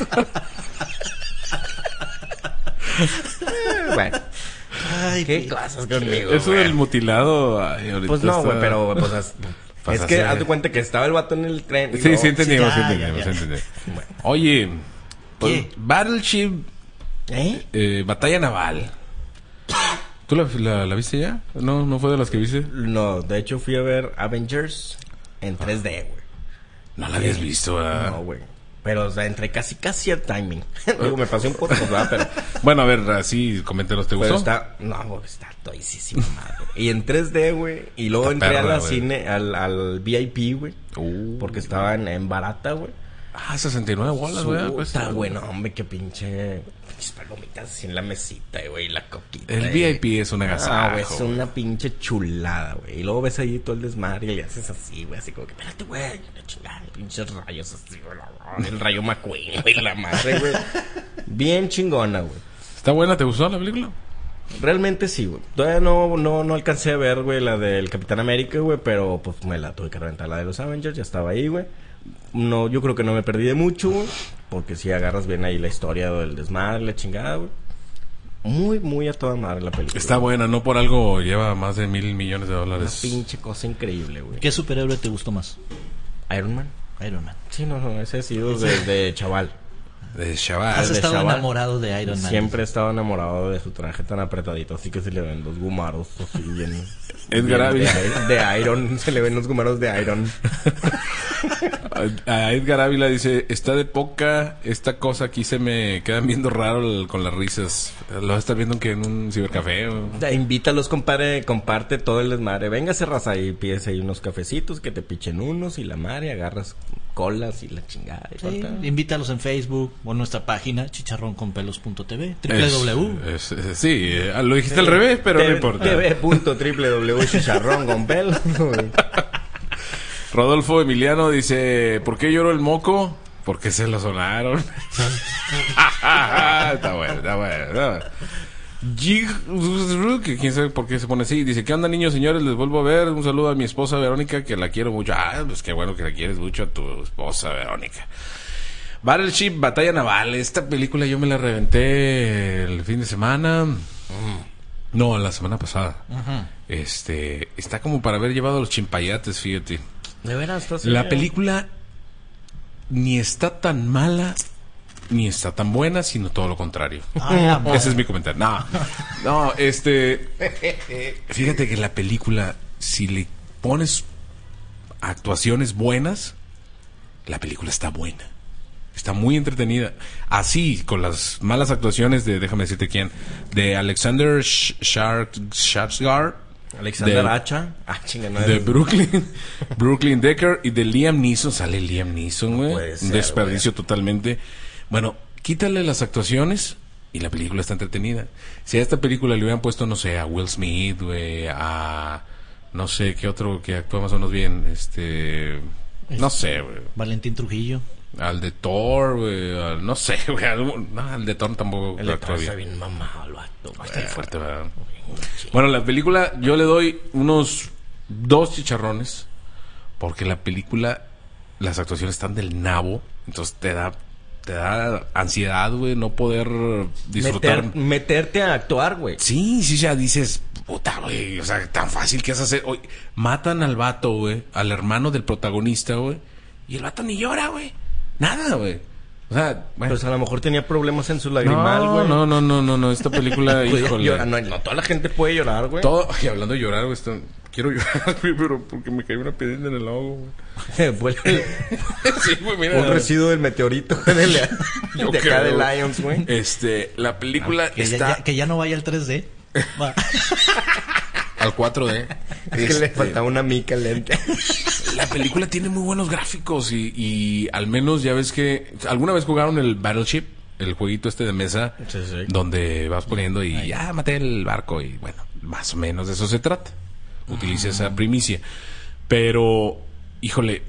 Bueno. Ay, ¿Qué cosas conmigo? Eso del mutilado. Ay, Pues no, güey, está... pero pues, es que haz de cuenta que estaba el vato en el tren. Sí, no, sí entendimos, sí, sí ya, entendimos, ya. sí entendimos. Bueno. Oye, pues, ¿Qué? Battleship, ¿Eh? Batalla Naval. ¿Tú la viste ya? ¿No fue de las que viste? No, de hecho fui a ver Avengers en 3D, güey. No la habías visto, ¿verdad? No, güey. Pero, o sea, entré casi al timing. Digo, me pasé un poco, ¿verdad? Pero... Bueno, a ver, así, coméntanos, ¿te Pero gustó? no, güey, está todísimo, madre. Y en 3D, güey. Y luego Está entré perra, a la güey. cine, al VIP, güey. Porque estaba en barata, güey. 69 bolas, güey. Pues, Está bueno, hombre, qué pinches palomitas así en la mesita, güey, la coquita. El VIP es un agasajo. güey, es una pinche chulada, güey. Y luego ves ahí todo el desmadre y le haces así, güey, así como que, espérate, güey, la chingada, pinches rayos así, güey, el rayo McQueen, güey, la madre, güey. Bien chingona, güey. ¿Está buena? ¿Te gustó la película? Realmente sí, güey. Todavía no alcancé a ver, güey, la del Capitán América, güey, pero pues me la tuve que reventar, la de los Avengers, ya estaba ahí, güey. No, yo creo que no me perdí de mucho, güey, porque si agarras bien ahí la historia del desmadre, la chingada, güey. Muy, muy a toda madre la película. Está buena, no por algo lleva más de $1,000 millones. Una pinche cosa increíble, güey. ¿Qué superhéroe te gustó más? Iron Man. Iron Man. Sí, no, ese ha sido desde chaval. De chaval. Has de estado chaval. enamorado de Iron Man. Siempre he estado enamorado de su traje tan apretadito, así que se le ven los gumaros así bien... Edgar bien Ávila. de Iron, se le ven los gumaros de Iron. A Edgar Ávila dice, está de poca esta cosa aquí, se me quedan viendo raro con las risas. Lo vas a estar viendo que en un cibercafé o... Invítalos, compadre, comparte todo el desmadre. Véngase, raza, y pides ahí unos cafecitos, que te pichen unos y la madre, agarras colas y la chingada. Y Sí, corta. invítalos en Facebook o en nuestra página chicharronconpelos.tv www. Sí, lo dijiste al revés, pero no importa. tv.www.chicharronconpel. Rodolfo Emiliano dice, ¿por qué lloró el moco? Porque se lo sonaron. Está bueno. Que quién sabe por qué se pone así. Dice, ¿qué onda, niños, señores? Les vuelvo a ver. Un saludo a mi esposa Verónica, que la quiero mucho. Pues qué bueno que la quieres mucho a tu esposa Verónica. Battleship, Batalla Naval. Esta película yo me la reventé el fin de semana. No, la semana pasada. Está como para haber llevado a los chimpayates, fíjate. De veras, La película ni está tan mala ni está tan buena, sino todo lo contrario. Ese es mi comentario. No, fíjate que la película, si le pones actuaciones buenas, la película está buena. Está muy entretenida. Así, con las malas actuaciones de, déjame decirte quién, de Alexander Skarsgård, Alexander de- Hacha. Chinga, no de es- Brooklyn Decker y de Liam Neeson. Sale Liam Neeson, güey. puede ser, Un desperdicio totalmente. Bueno, quítale las actuaciones y la película está entretenida. Si a esta película le hubieran puesto, no sé, a Will Smith, güey, a... no sé, ¿qué otro que actúa más o menos bien? No sé, güey. Valentín Trujillo. Al de Thor, güey. No sé, güey. No, al de Thor tampoco El de actúa está bien. bien mamado, el vato. Está bien fuerte, ¿verdad? Bueno, la película yo le doy unos 2 chicharrones porque la película, las actuaciones están del nabo, entonces te da ansiedad, güey, no poder disfrutar. Meterte a actuar, güey. Sí, ya dices, puta, güey, o sea, tan fácil que es hacer. Oye, matan al vato, güey, al hermano del protagonista, güey, y el vato ni llora, güey. Nada, güey. O sea, bueno. Pues a lo mejor tenía problemas en su lagrimal, güey. No, esta película, Podía híjole. llorar. No, toda la gente puede llorar, güey. Todo, y hablando de llorar, güey, quiero llorar, güey, pero porque me cayó una piedrita en el ojo, güey. Vuelve Sí, güey, mira. un residuo del meteorito de Yo acá creo, de güey. Lions, güey. La película Que, está que ya no vaya al 3D. Va. al 4D. Es que le faltaba una mica lente. La película tiene muy buenos gráficos y al menos ya ves que... ¿Alguna vez jugaron el Battleship? El jueguito de mesa Sí. donde vas poniendo y ya maté el barco y bueno, más o menos de eso se trata. Utiliza esa primicia. Pero, híjole,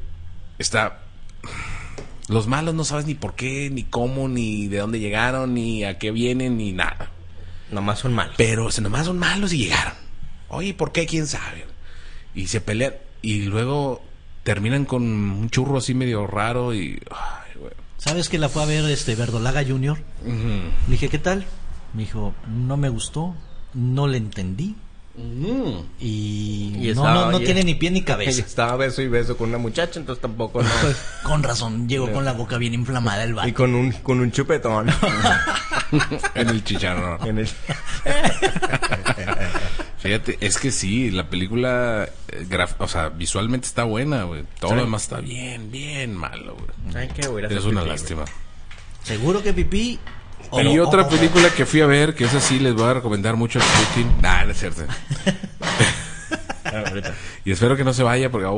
los malos no sabes ni por qué, ni cómo, ni de dónde llegaron, ni a qué vienen, ni nada. Nomás son malos. Pero nomás son malos y llegaron. Oye, ¿por qué? ¿Quién sabe? Y se pelean. Y luego terminan con un churro así medio raro y... Ay, güey. ¿Sabes que la fue a ver Verdolaga Jr.? Le dije, ¿qué tal? Me dijo, no me gustó, no le entendí. Y no tiene ni pie ni cabeza. Estaba beso y beso con una muchacha, entonces tampoco no. Con razón, llegó con la boca bien inflamada el vato. Y con un chupetón. En el chicharrón. Fíjate, es que sí, la película, o sea, visualmente está buena, güey. Todo lo demás está bien malo, güey. Es una lástima. Seguro que pipí. Y otra película que fui a ver, que esa sí les voy a recomendar mucho, Putin. No es cierto. Y espero que no se vaya porque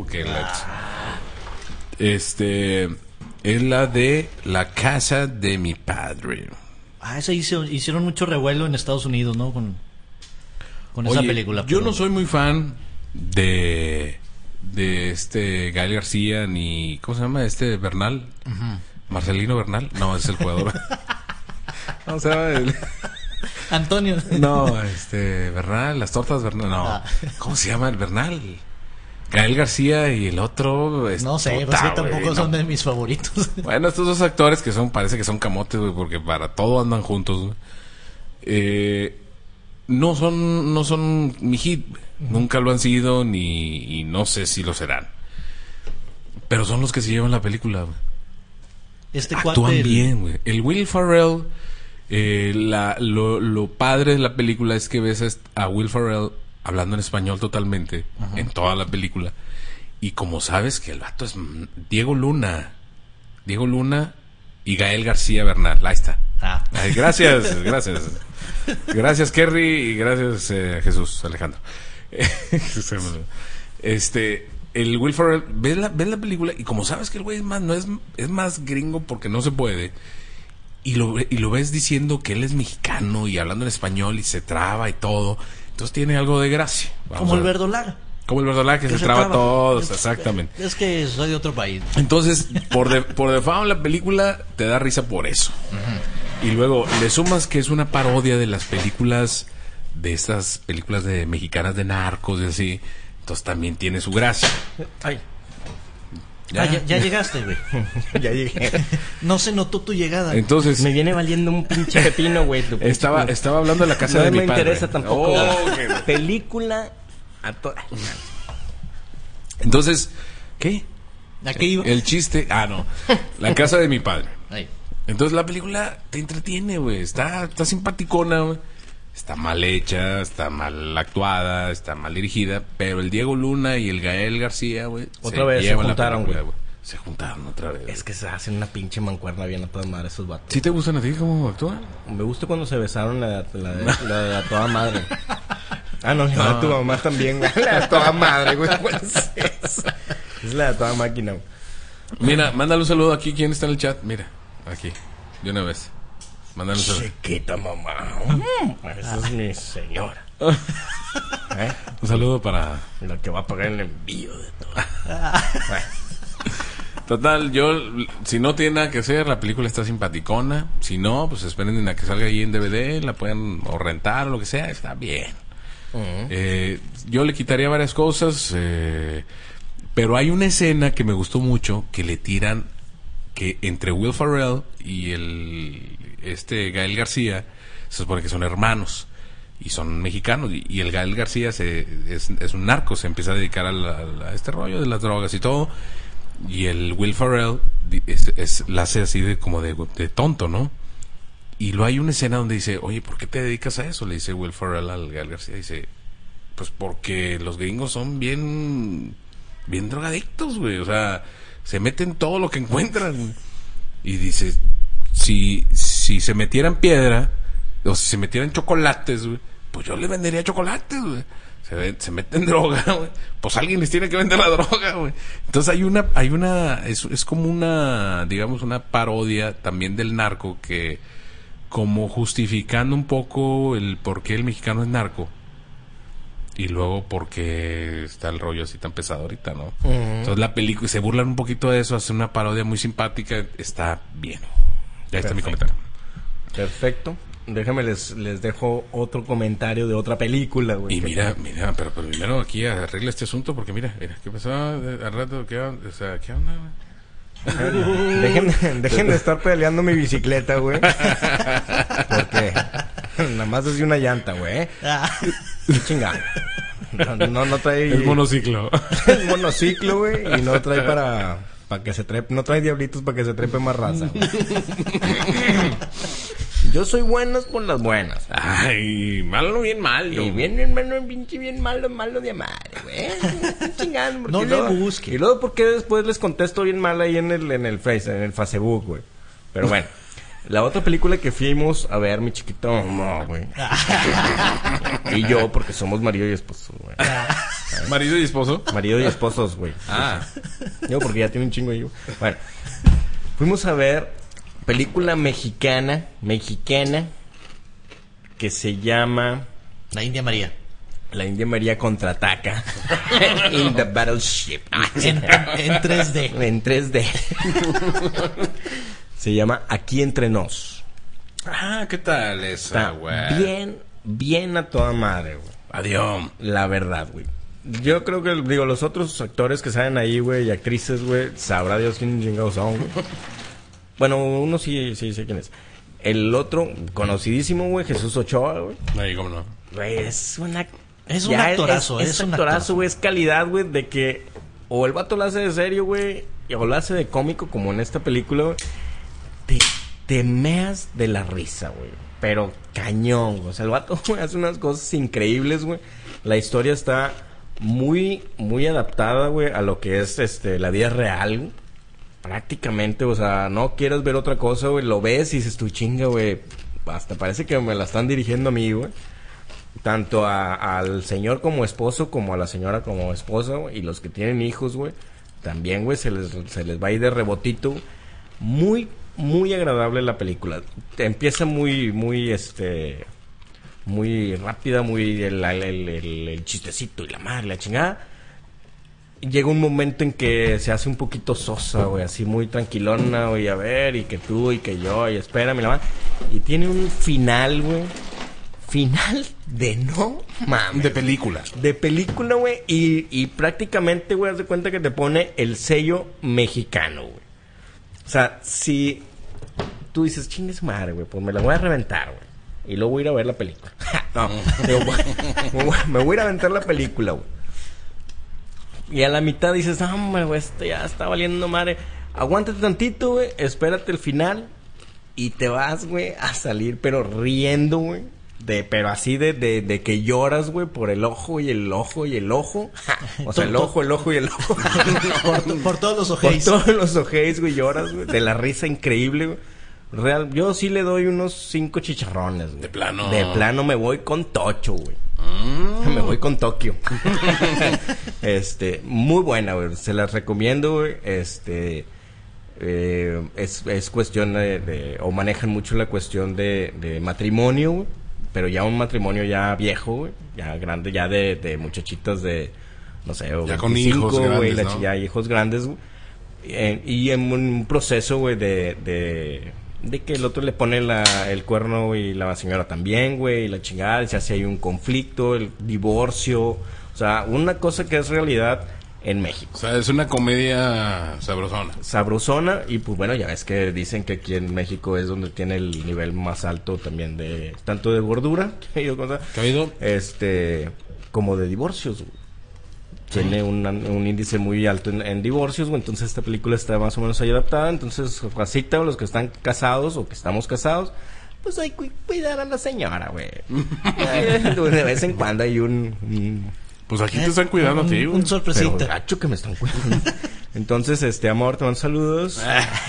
es la de La casa de mi padre. Esa hicieron mucho revuelo en Estados Unidos, ¿no? Con esa película. Yo no soy muy fan de Gael García ni ¿cómo se llama? Bernal. Marcelino Bernal. No, es el jugador. No, se llama Antonio. No, Bernal, las tortas Bernal. No. ¿Cómo se llama el Bernal? Gael García y el otro... No sé, pues que tampoco son de mis favoritos. Bueno, estos dos actores que parece que son camotes, güey, porque para todo andan juntos, güey. No son mi hit. Nunca lo han sido, y no sé si lo serán. Pero son los que se llevan la película, güey. Actúan bien, güey. El Will Ferrell, lo padre de la película es que ves a Will Ferrell hablando en español totalmente en toda la película. Y como sabes que el vato es Diego Luna y Gael García Bernal. Ahí está. Ay, gracias. Gracias, Kerry, y gracias, Jesús Alejandro. El Will Ferrell, ves la película y como sabes que el güey es más gringo porque no se puede, y lo ves diciendo que él es mexicano y hablando en español y se traba y todo, entonces tiene algo de gracia. Como el Verdolaga. Como el Verdolaga que se traba todos, exactamente. Es que soy de otro país. Entonces, por default la película te da risa por eso. Y luego le sumas que es una parodia de las películas, de estas películas de mexicanas de narcos y así. Entonces también tiene su gracia. Ay. Ya llegaste, güey. Ya llegué. No se notó tu llegada. Entonces me viene valiendo un pinche pepino, güey. Estaba hablando de La casa de mi padre. No me interesa tampoco. Película a toda. Entonces, ¿qué? ¿A qué iba? El chiste, no. La casa de mi padre. Ay. Entonces la película te entretiene, güey. Está simpaticona, güey. Está mal hecha, está mal actuada, está mal dirigida, pero el Diego Luna y el Gael García, güey, otra vez se juntaron, güey. Se juntaron otra vez. Es que se hacen una pinche mancuerna bien a toda madre esos vatos. ¿Sí te gustan a ti cómo actúan? Me gusta cuando se besaron la de a toda madre. No, la de tu mamá también, güey. La de a toda madre, güey. ¿Cuál es esa? Es la de a toda máquina, güey. Mira, mándale un saludo aquí. ¿Quién está en el chat? Mira, aquí, de una vez. Mándale un saludo. Chiquita mamá. Esa es mi señora. Un saludo para la que va a pagar el envío de todo. Total, si no tiene nada que hacer, la película está simpaticona. Si no, pues esperen a que salga ahí en DVD, la pueden o rentar o lo que sea, está bien. Yo le quitaría varias cosas, pero hay una escena que me gustó mucho, que le tiran, que entre Will Ferrell y Gael García, se supone que son hermanos y son mexicanos, y el Gael García es un narco, se empieza a dedicar a este rollo de las drogas y todo, y el Will Ferrell la hace así como de tonto, ¿no? Y luego hay una escena donde dice, oye, ¿por qué te dedicas a eso? Le dice Will Ferrell al Gael García, dice, pues porque los gringos son bien drogadictos, güey, o sea, se meten todo lo que encuentran, güey. Y dice, si se metieran piedra o si se metieran chocolates, güey, pues yo le vendería chocolates, güey. Se meten droga, güey, pues alguien les tiene que vender la droga, güey. Entonces es como una, digamos, una parodia también del narco, que como justificando un poco el por qué el mexicano es narco y luego por qué está el rollo así tan pesado ahorita, ¿no? Entonces la película, se burlan un poquito de eso, hace una parodia muy simpática, está bien. Ya está mi comentario. Perfecto. déjame les dejo otro comentario de otra película, güey. Y mira, pero primero aquí arregla este asunto porque mira, ¿qué pasó? Al rato, ¿qué onda, güey? Dejen de estar peleando mi bicicleta, güey. Porque nada más es de una llanta, güey. Qué chingada. No trae... Es monociclo. Es monociclo, güey. Y no trae para que se trepe. No trae diablitos para que se trepe más raza, güey. Yo soy buenas con las buenas. Ay, malo, bien malo. Y bien malo, pinche bien malo de madre, güey. Chingando. No le busque. Y luego, ¿por qué después les contesto bien mal ahí en el Facebook, güey? Pero bueno. La otra película que fuimos a ver, mi chiquito, no, güey. Y yo, porque somos marido y esposo, güey. ¿Marido y esposo? Marido y esposos, güey. Yo, porque ya tiene un chingo ahí, güey. Bueno, fuimos a ver película mexicana, que se llama... La India María. La India María contraataca. In the battleship. En 3D. En 3D. Se llama Aquí Entre Nos. ¿Qué tal esa, güey? Bien a toda madre, güey. Adiós. La verdad, güey. Yo creo que, los otros actores que salen ahí, güey, y actrices, güey, sabrá Dios quién chingados son, güey. Bueno, uno sí sé quién es. El otro, conocidísimo, güey, Jesús Ochoa, güey. Ahí, cómo no. Güey, es un actorazo. Es un actorazo, güey. Es calidad, güey, de que o el vato lo hace de serio, güey, o lo hace de cómico, como en esta película, güey. Te meas de la risa, güey. Pero cañón, güey. O sea, el vato, güey, hace unas cosas increíbles, güey. La historia está muy adaptada, güey, a lo que es la vida real, güey. Prácticamente, o sea, no quieres ver otra cosa, güey. Lo ves y dices, tu chinga, güey. Hasta parece que me la están dirigiendo a mí, güey. Tanto al señor como esposo, como a la señora como esposa, güey. Y los que tienen hijos, güey. También, güey, se les va a ir de rebotito. Muy agradable la película. Empieza muy rápida, muy el chistecito y la madre, la chingada. Llega un momento en que se hace un poquito sosa, güey, así muy tranquilona, güey, a ver, y que tú, y que yo, y espérame, la madre. Y tiene un final, güey. Final de no mames. De película. De película, güey. Y prácticamente, güey, haz de cuenta que te pone el sello mexicano, güey. O sea, si tú dices, chingue su madre, güey, pues me la voy a reventar, güey. Y luego voy a ir a ver la película. No, digo, me voy a ir a aventar la película, güey. Y a la mitad dices, no, hombre, güey, esto ya está valiendo madre. Aguántate tantito, güey, espérate el final. Y te vas, güey, a salir, pero riendo, güey. Pero así de que lloras, güey, por el ojo y el ojo y el ojo. O sea, el ojo y el ojo. por todos los ojeis. Por todos los ojeis, güey, lloras, güey. De la risa increíble, güey. Real, yo sí le doy unos 5 chicharrones, güey. De plano. De plano me voy con Tocho, güey. Me voy con Tokio. Muy buena, güey. Se las recomiendo, güey. Es cuestión o manejan mucho la cuestión de matrimonio, güey. Pero ya un matrimonio ya viejo, güey. Ya grande, ya de muchachitas de, no sé, ya 25, con hijos güey, grandes, ¿no? Ya hijos grandes, güey. Y en un proceso, güey, de que el otro le pone el cuerno y la señora también, güey, y la chingada, y se hace ahí un conflicto, el divorcio, o sea, una cosa que es realidad en México. O sea, es una comedia sabrosona. Sabrosona, y pues bueno, ya ves que dicen que aquí en México es donde tiene el nivel más alto también de, tanto de gordura, ¿Qué ha habido? como de divorcios, güey. Tiene un índice muy alto en divorcios, güey. Entonces esta película está más o menos ahí adaptada. Entonces, casita, los que están casados o que estamos casados, pues hay que cuidar a la señora, güey. De vez en cuando hay pues aquí te están cuidando a ti, güey. Un sorpresita. Pero gacho que me están cuidando. Entonces, amor, te mando saludos.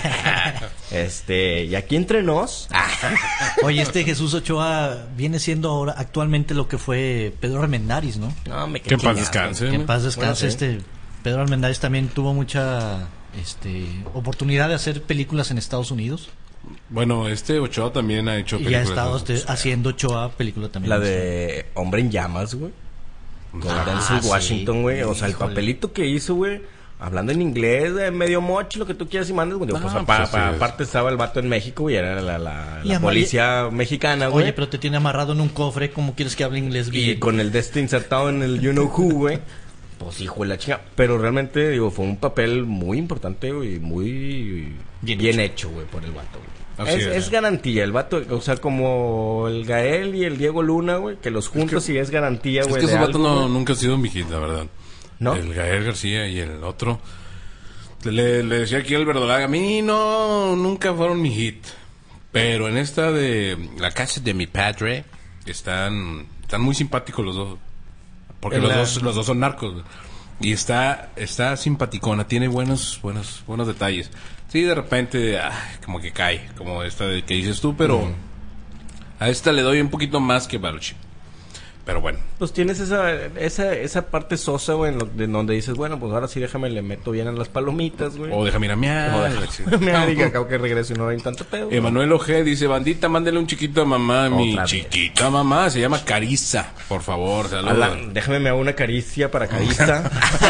Y aquí entre nos. Oye, Jesús Ochoa viene siendo ahora actualmente lo que fue Pedro Armendáriz, ¿no? No, que en paz descanse. Que en paz descanse. Bueno, sí. Pedro Armendáriz también tuvo mucha oportunidad de hacer películas en Estados Unidos. Bueno, Ochoa también ha hecho películas. Y ha estado haciendo Ochoa película también. La de Hombre en Llamas, güey. Con Denzel Washington, güey. O sea, el papelito que hizo, güey. hablando en inglés, medio mochi, lo que tú quieras y mandes, güey. Pues aparte estaba el vato en México, güey, era la policía mexicana, güey. Oye, pero te tiene amarrado en un cofre, ¿cómo quieres que hable inglés bien? Y con el de insertado en el You Know Who, güey. Pues hijo de la chica. Pero realmente, digo, fue un papel muy importante, güey, muy bien hecho, güey, por el vato, güey. Es garantía, el vato, o sea, como el Gael y el Diego Luna, güey, que los juntos sí es garantía, güey. Es que esos vatos nunca han sido mi hit, la verdad. ¿No? El Gael García y el otro. Le decía aquí al Verdolaga, a mí nunca fueron mi hit. Pero en esta de La casa de mi padre, están muy simpáticos los dos. Porque los dos son narcos. Y está simpaticona, tiene buenos detalles. Sí, de repente, como que cae, como esta de que dices tú, pero a esta le doy un poquito más que Baruchi. Pero bueno. Pues tienes esa parte sosa, güey, en donde dices, bueno, pues ahora sí le meto bien en las palomitas, güey. O déjame ir a miar. Y que acabo que regreso y no hay tanto pedo. Emanuel Ojé dice, bandita, mándele un chiquito a mamá. Mi chiquita mamá se llama Carissa, por favor, saludos. Déjame me hago una caricia para Carissa.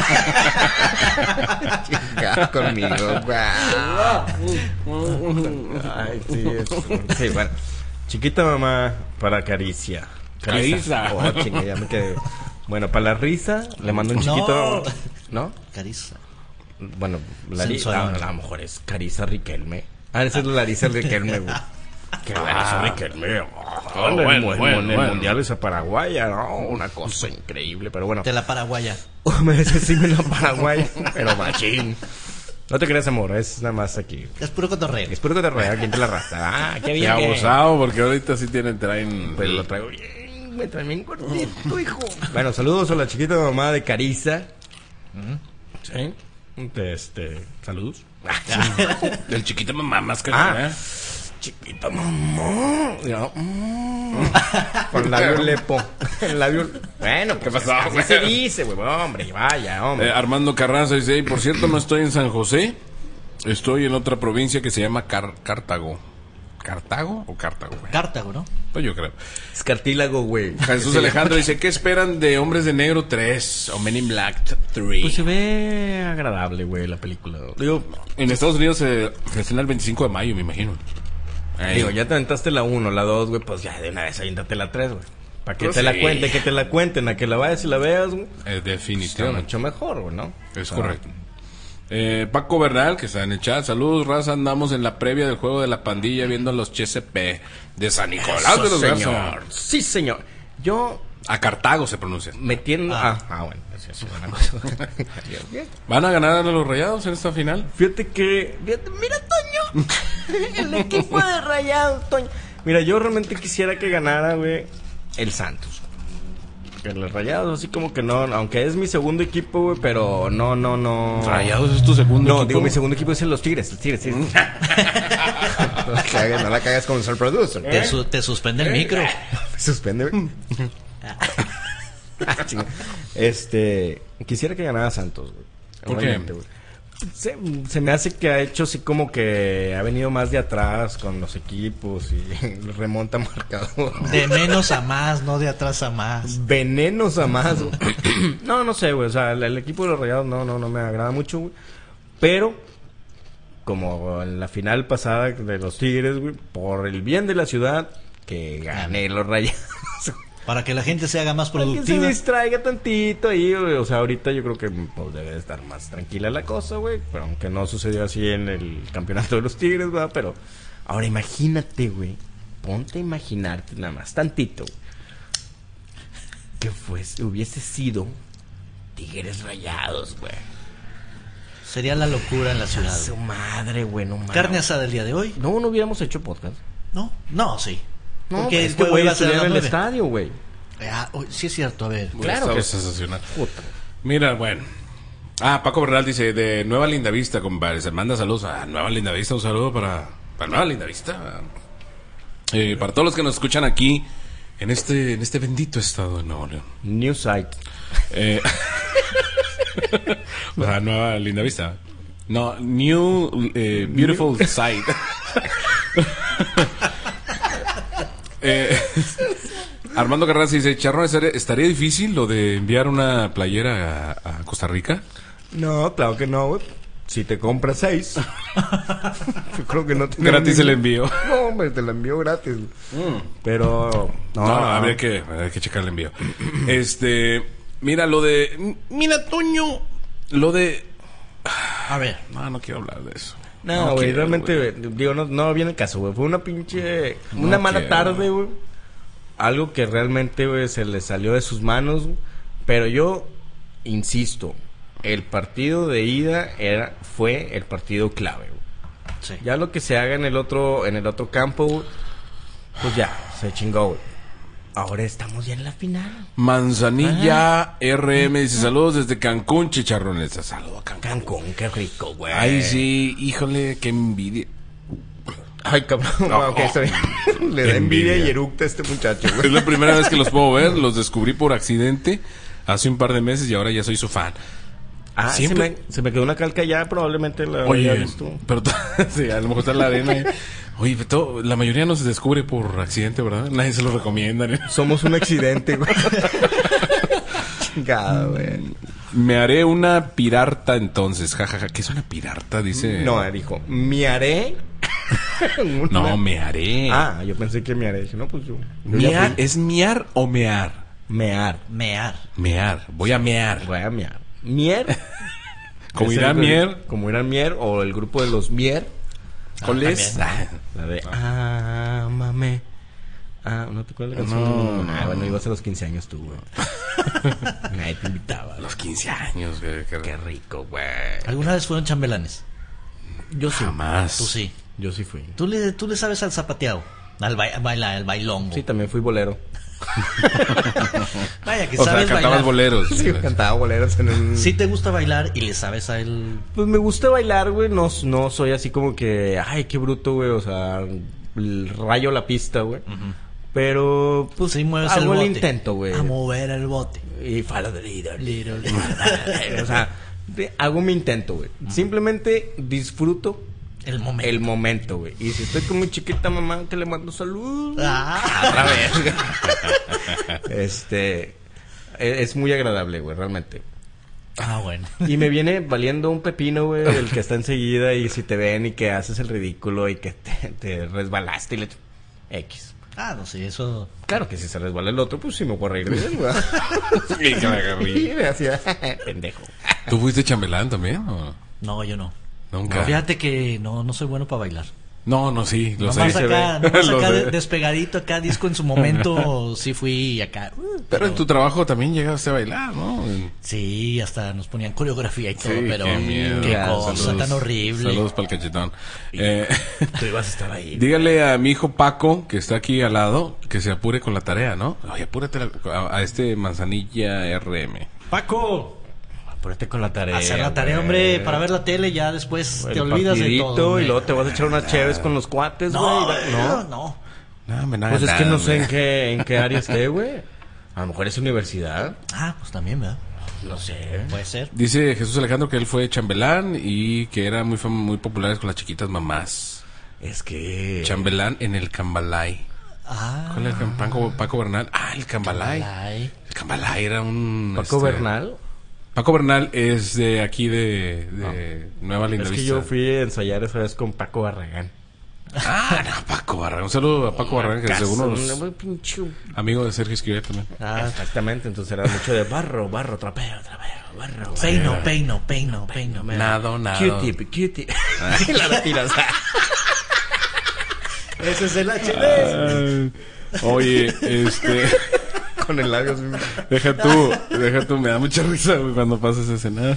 Chica conmigo, ay, sí, bueno. Chiquita mamá para Caricia. Carissa. Oh, chinga, ya me quedé. Bueno, para la risa, le mando un chiquito. ¿No? Carissa. Bueno, a lo mejor es Carissa Riquelme. Esa es Larissa Riquelme, güey. Que Larissa Riquelme. En el Mundial esa paraguaya, ¿no? Una cosa increíble, pero bueno. De la paraguaya. Me decime la paraguaya, pero machín. No te creas, amor, es nada más aquí. Es puro cotorreo. Es puro cotorreo, aquí entre la raza. Qué bien. Qué abusado, porque ahorita sí traen... Pero lo traigo bien, me traen bien cortito, hijo. Bueno, saludos a la chiquita mamá de Carissa. Sí. Saludos. El chiquito mamá más que chiquita mamá. Con labio lepo. Bueno, ¿qué pasó? Así se dice, güey. Hombre, vaya, hombre. Armando Carranza dice, por cierto, no estoy en San José. Estoy en otra provincia que se llama Cartago. ¿Cartago o Cartago, güey? Cartago, ¿no? Pues yo creo. Es cartílago, güey. Jesús Alejandro dice, ¿qué esperan de Hombres de Negro 3 o Men in Black 3? Pues se ve agradable, güey, la película. Digo, en Estados Unidos se estrena el 25 de mayo, me imagino. Digo, ya te aventaste la 1, la 2, güey, pues ya de una vez aviéntate la 3, güey. Para que te la cuenten, que te la cuenten, a que la vayas y la veas, güey. Definitivamente. Está mucho mejor, güey, ¿no? Es correcto. Paco Bernal, que está en el chat. Saludos, raza. Andamos en la previa del juego de la pandilla viendo los CSP de San Nicolás de los señor. Sí, señor. Yo... A Cartago se pronuncia. Metiendo... bueno. Eso es una cosa. ¿Van a ganar a los Rayados en esta final? Fíjate, mira, Toño. El equipo de Rayados, Toño. Mira, yo realmente quisiera que ganara, güey, el Santos. Que los Rayados, así como que no, aunque es mi segundo equipo, güey, pero no. ¿Rayados es tu segundo equipo? No, digo, mi segundo equipo es los Tigres, sí. No la cagas con el Sol Producer. Te suspende el micro. Suspende, güey. Quisiera que ganara Santos, güey. ¿Por qué? Güey. Se me hace que ha hecho así como que ha venido más de atrás con los equipos y remonta marcador. De menos a más, no de atrás a más. Venenos a más. No sé, güey. O sea, el equipo de los Rayados no me agrada mucho, güey. Pero, como en la final pasada de los Tigres, güey, por el bien de la ciudad, que gane los Rayados. Para que la gente se haga más Para productiva. que se distraiga tantito ahí, güey. O sea, ahorita yo creo que pues, debe de estar más tranquila la cosa, güey. Pero aunque no sucedió así en el campeonato de los Tigres, ¿verdad? Pero ahora imagínate, güey. Ponte a imaginarte nada más tantito, güey. Que hubiese sido Tigres Rayados, güey. Sería la locura en la ciudad. Su madre, güey, no mames. ¿Carne asada el día de hoy? No hubiéramos hecho podcast. No, sí. No, porque es que güey iba a ser en el estadio, güey. Sí es cierto, a ver. Claro que sensacional. Mira, bueno. Paco Bernal dice, de Nueva Lindavista, compadre. Se manda saludos a Nueva Lindavista. Un saludo para Nueva Lindavista. Para todos los que nos escuchan aquí, en este bendito estado de Nuevo León. New site. Nueva Lindavista. No, New Beautiful Site. Armando Carranza dice, Charrón, ¿estaría difícil lo de enviar una playera a Costa Rica? No, claro que no, güey. Si te compras 6, yo creo que no te... Gratis el envío. No, hombre, te lo envío gratis. Pero... No, habría que checar el envío. Mira, Mira, Toño, lo de... A ver. No quiero hablar de eso. No, güey, realmente, digo, no viene el caso, güey. Fue una pinche... Una mala tarde, güey. Algo que realmente, güey, se le salió de sus manos, güey. Pero yo, insisto, el partido de ida fue el partido clave, güey. Sí. Ya lo que se haga en el otro campo, güey, pues ya, se chingó, güey. Ahora estamos ya en la final. Manzanilla RM dice: saludos desde Cancún, chicharrones. Saludos a Cancún. Cancún, qué rico, güey. Ay, sí, híjole, qué envidia. Ay, cabrón. Está bien. Le da envidia y eructa a este muchacho, güey. Es la primera vez que los puedo ver. Los descubrí por accidente hace un par de meses y ahora ya soy su fan. Siempre se me quedó una calca ya, probablemente la había visto. Pero sí, a lo mejor está en la arena. Oye, pero la mayoría no se descubre por accidente, ¿verdad? Nadie se lo recomienda, ¿no? Somos un accidente, güey. Chingado, güey. Me haré una pirarta entonces. Jajaja. ¿Qué es una pirarta? Dice. No, dijo, me haré. No, me haré. Yo pensé que me haré. Dije, no, pues yo ¿Es miar o mear? Mear. Voy a mear. Mier. Como irá Mier. Como irá Mier o el grupo de los Mier. ¿Cuál es? La de Ámame. ¿No te acuerdas la canción? No. Bueno, ibas a los 15 años tú, güey. Nadie te invitaba. Los 15 años, güey. Qué rico, güey. ¿Alguna vez fueron chambelanes? Yo sí. Jamás. Tú sí. Yo sí fui. ¿Tú le sabes al zapateado? Al bailongo. Sí, también fui bolero. Vaya, que o sabes sea, cantabas bailar. boleros. Sí, cantaba boleros en un... ¿Sí te gusta bailar y le sabes a él? Pues me gusta bailar, güey. No soy así como que... Ay, qué bruto, güey. O sea, rayo la pista, güey. Pero, pues, sí, mueves hago el el intento, güey. A mover el bote. Y follow the leader. O sea, hago mi intento, güey. Simplemente disfruto el momento, güey. Y si estoy con mi chiquita mamá, que le mando salud. Otra vez. Es muy agradable, güey, realmente. Bueno. Y me viene valiendo un pepino, güey, el que está enseguida y si te ven y que haces el ridículo y que te resbalaste y le... X. No sé, eso... Claro que si se resbala el otro, pues sí me puedo reír de él, güey. Sí, que me agarré. Me hacía pendejo. ¿Tú fuiste chambelán también o...? No, yo no. Nunca. Fíjate que no soy bueno para bailar. No, sí, lo sé. Nomás acá sé. despegadito, acá disco en su momento, sí fui acá. Pero en tu trabajo también llegaste a bailar, ¿no? Sí, hasta nos ponían coreografía y todo, Sí, pero qué miedo. qué cosa tan horrible. Saludos para el cachetón. Tú ibas a estar ahí. Dígale a mi hijo Paco, que está aquí al lado, que se apure con la tarea, ¿no? Oye, apúrate a este Manzanilla RM. ¡Paco! Apúrate con la tarea. Hacer la tarea, hombre, para ver la tele, ya después te olvidas de todo. Y luego te vas a echar unas cheves con los cuates, güey. No. Pues es que no sé en qué área esté, güey. A lo mejor es universidad. Pues también, ¿verdad? No sé. Puede ser. Dice Jesús Alejandro que él fue chambelán y que era muy populares con las chiquitas mamás. Es que... Chambelán en el Cambalay. ¿Cuál era el Paco Bernal? El Cambalay. El Cambalay era un... ¿Paco Bernal? Paco Bernal es de aquí de Nueva Lindavista. Es que yo fui a ensayar esa vez con Paco Barragán. No, Paco Barragán. Un saludo a Paco Barragán, que según los amigo de Sergio Esquivel también. Exactamente, entonces era mucho de barro, trapeo, barro. Peino. Nado. Q-tip. La retiras. Ese es el HD. Oye, con el labio así. Deja tú, me da mucha risa, güey, cuando pasa esa escena.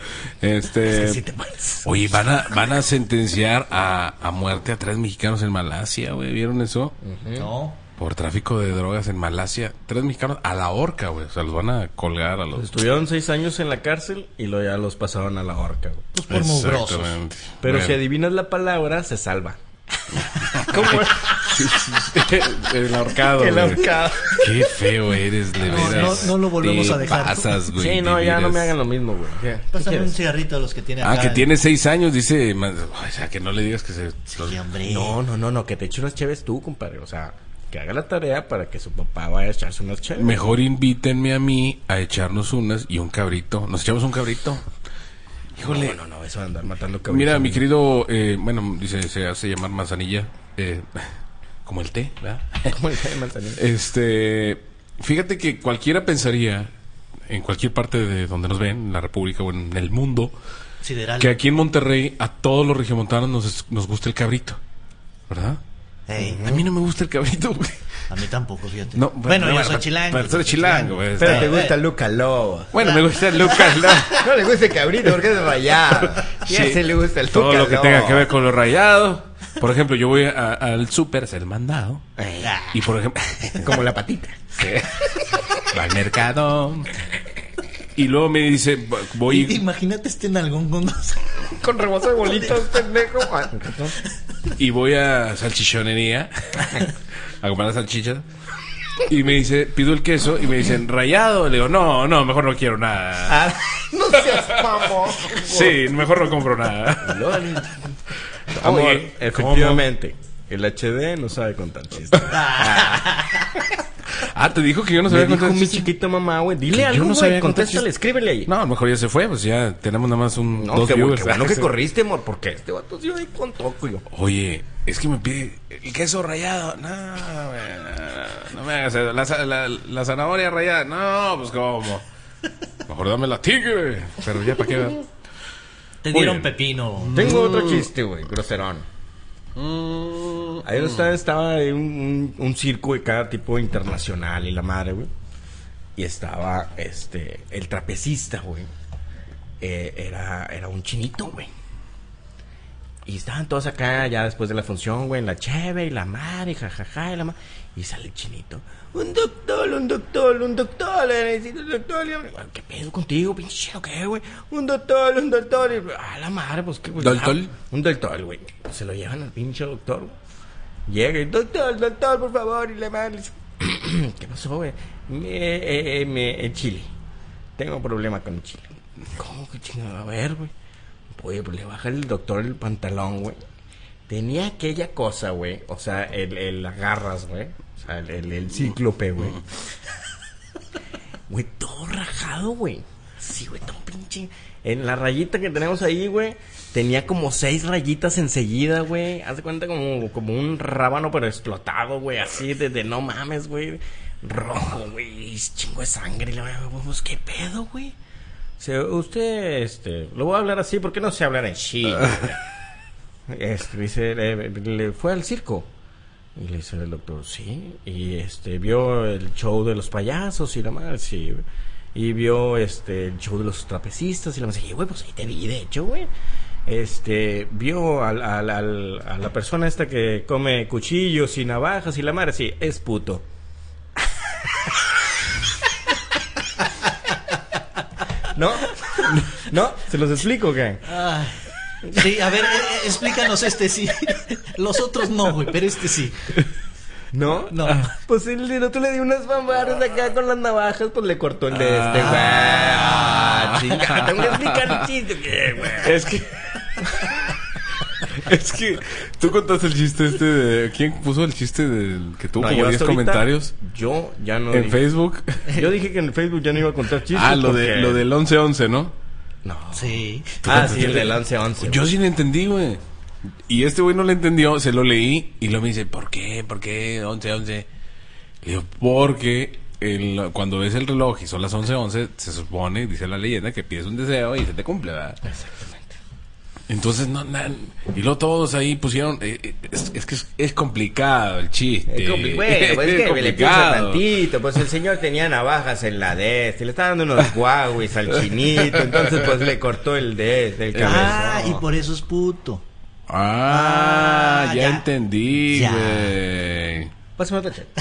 Oye, van a sentenciar a muerte a 3 mexicanos en Malasia, güey, ¿vieron eso? No. Por tráfico de drogas en Malasia. 3 mexicanos a la horca, güey, o sea, los van a colgar a los... Estuvieron 6 años en la cárcel y luego ya los pasaron a la horca, güey. Pues por mugrosos. Pero si adivinas la palabra, se salva. ¿Cómo es? El ahorcado. El ahorcado. Qué feo eres, de veras. No lo volvemos a dejar. Pasas, güey. Sí, no, ya no me hagan lo mismo, güey. Pásame un cigarrito a los que tiene acá. Que tiene 6 años, dice. O sea, que no le digas que se... Sí, hombre. No, que te eche unas cheves tú, compadre. O sea, que haga la tarea para que su papá vaya a echarse unas cheves. Mejor invítenme a mí a echarnos unas y un cabrito. Nos echamos un cabrito. Híjole. No, eso de andar matando cabritos. Mira, mi querido, bueno, dice, se hace llamar Manzanilla, como el té, ¿verdad? Como el té de manzanilla. Fíjate que cualquiera pensaría, en cualquier parte de donde nos ven, en la República o en el mundo, Sideral. que aquí en Monterrey a todos los regiomontanos nos gusta el cabrito, ¿verdad? Hey. A mí no me gusta el cabrito, güey. A mí tampoco, fíjate. No, bueno, yo soy chilango. Pero soy chilango, güey. Pero te gusta Luca Lobo. Bueno, me gusta el Lucas Lobo. No le gusta el cabrito porque es rayado. Y a ese le gusta el todo Luca lo que Lobo. tenga que ver con lo rayado. Por ejemplo, yo voy al súper, hacer el mandado. Y por ejemplo, Como la patita. va al mercado. Y luego me dice, voy. Imagínate este nalgón Con rebozo de bolitos, pendejo. Y voy a salchichonería a comprar las salchichas. Y me dice, pido el queso y me dicen, ¿rayado? Le digo, no, mejor no quiero nada. No seas mamón. Sí, mejor no compro nada. Amor, Oye, efectivamente, el HD no sabe contar chistes. Te dijo que yo no sabía Me dijo contar mi chistes. chiquito mamá, güey. Dile Que algo, yo no güey. sabía contar Contéstale, chistes. escríbele ahí. No, a lo mejor ya se fue, pues ya tenemos nada más dos qué viewers. bueno que corriste, amor, porque este vato sí ahí con toco yo. Oye, es que me pide el queso rallado. No, güey, no me hagas eso. La zanahoria rallada. No, pues cómo. Mejor dame la tigre. Pero ya, ¿para qué? Te dieron Muy bien. pepino. Tengo otro chiste, güey, groserón. Ahí estaba un circo de cada tipo internacional y la madre, güey. Y estaba el trapecista, güey. Era un chinito, güey. Y estaban todos acá ya después de la función, güey, en la cheve y la madre, jajaja, y la madre. Y sale el chinito. Un doctor. Necesito un doctor. Y yo, ¿qué pedo contigo, pinche chino, qué, güey? Un doctor. Y, la madre, pues, ¿qué, güey? ¿Doctor? Un doctor, güey. Se lo llevan al pinche doctor, güey. Llega y, doctor, por favor. Y la madre le dice, ¿qué pasó, güey? El chile. Tengo problema con el chile. ¿Cómo que chingada? A ver, güey. Oye, pues le baja el doctor el pantalón, güey. Tenía aquella cosa, güey. O sea, el agarras, güey. O sea, el cíclope, güey. Güey, todo rajado, güey. Sí, güey, todo pinche. En la rayita que tenemos ahí, güey, tenía como 6 rayitas enseguida, güey. Haz de cuenta como un rábano, pero explotado, güey. Así de no mames, güey. Rojo, güey. Chingo de sangre. Y le digo, pues, ¿qué pedo, güey? Usted, lo voy a hablar así, ¿por qué no sé hablar en chino? Dice, le fue al circo. Y le dice el doctor, sí. Y vio el show de los payasos y la madre, sí. Y vio el show de los trapecistas y la madre, sí, güey, pues ahí te vi, de hecho, güey. Vio a la persona esta que come cuchillos y navajas y la madre, sí, es puto. ¿No? ¿Se los explico o qué? Sí, a ver, explícanos sí. Los otros no, güey, pero sí. ¿No? No. Pues el otro le dio unas fanfarras acá con las navajas, pues le cortó el de güey. Chingada, tengo que explicar el chiste, güey. Es que tú contaste el chiste de... ¿Quién puso el chiste del que tuvo como 10 comentarios? Yo ya no... En Facebook. Yo dije que en Facebook ya no iba a contar chistes. Lo del 11-11, ¿no? No. Sí. Sí, el del 11-11. Yo sí le entendí, güey. Y este güey no le entendió, se lo leí y luego me dice, ¿por qué? 11-11. Le digo, porque cuando ves el reloj y son las 11:11, se supone, dice la leyenda, que pides un deseo y se te cumple, ¿verdad? Exactamente. Entonces, y luego todos ahí pusieron, es que es complicado el chiste. Bueno, pues es que le piensa tantito, pues el señor tenía navajas en la le estaba dando unos guauis al chinito, entonces pues le cortó el del cabezón. Y por eso es puto. Ya entendí, güey. Pásame otra chat.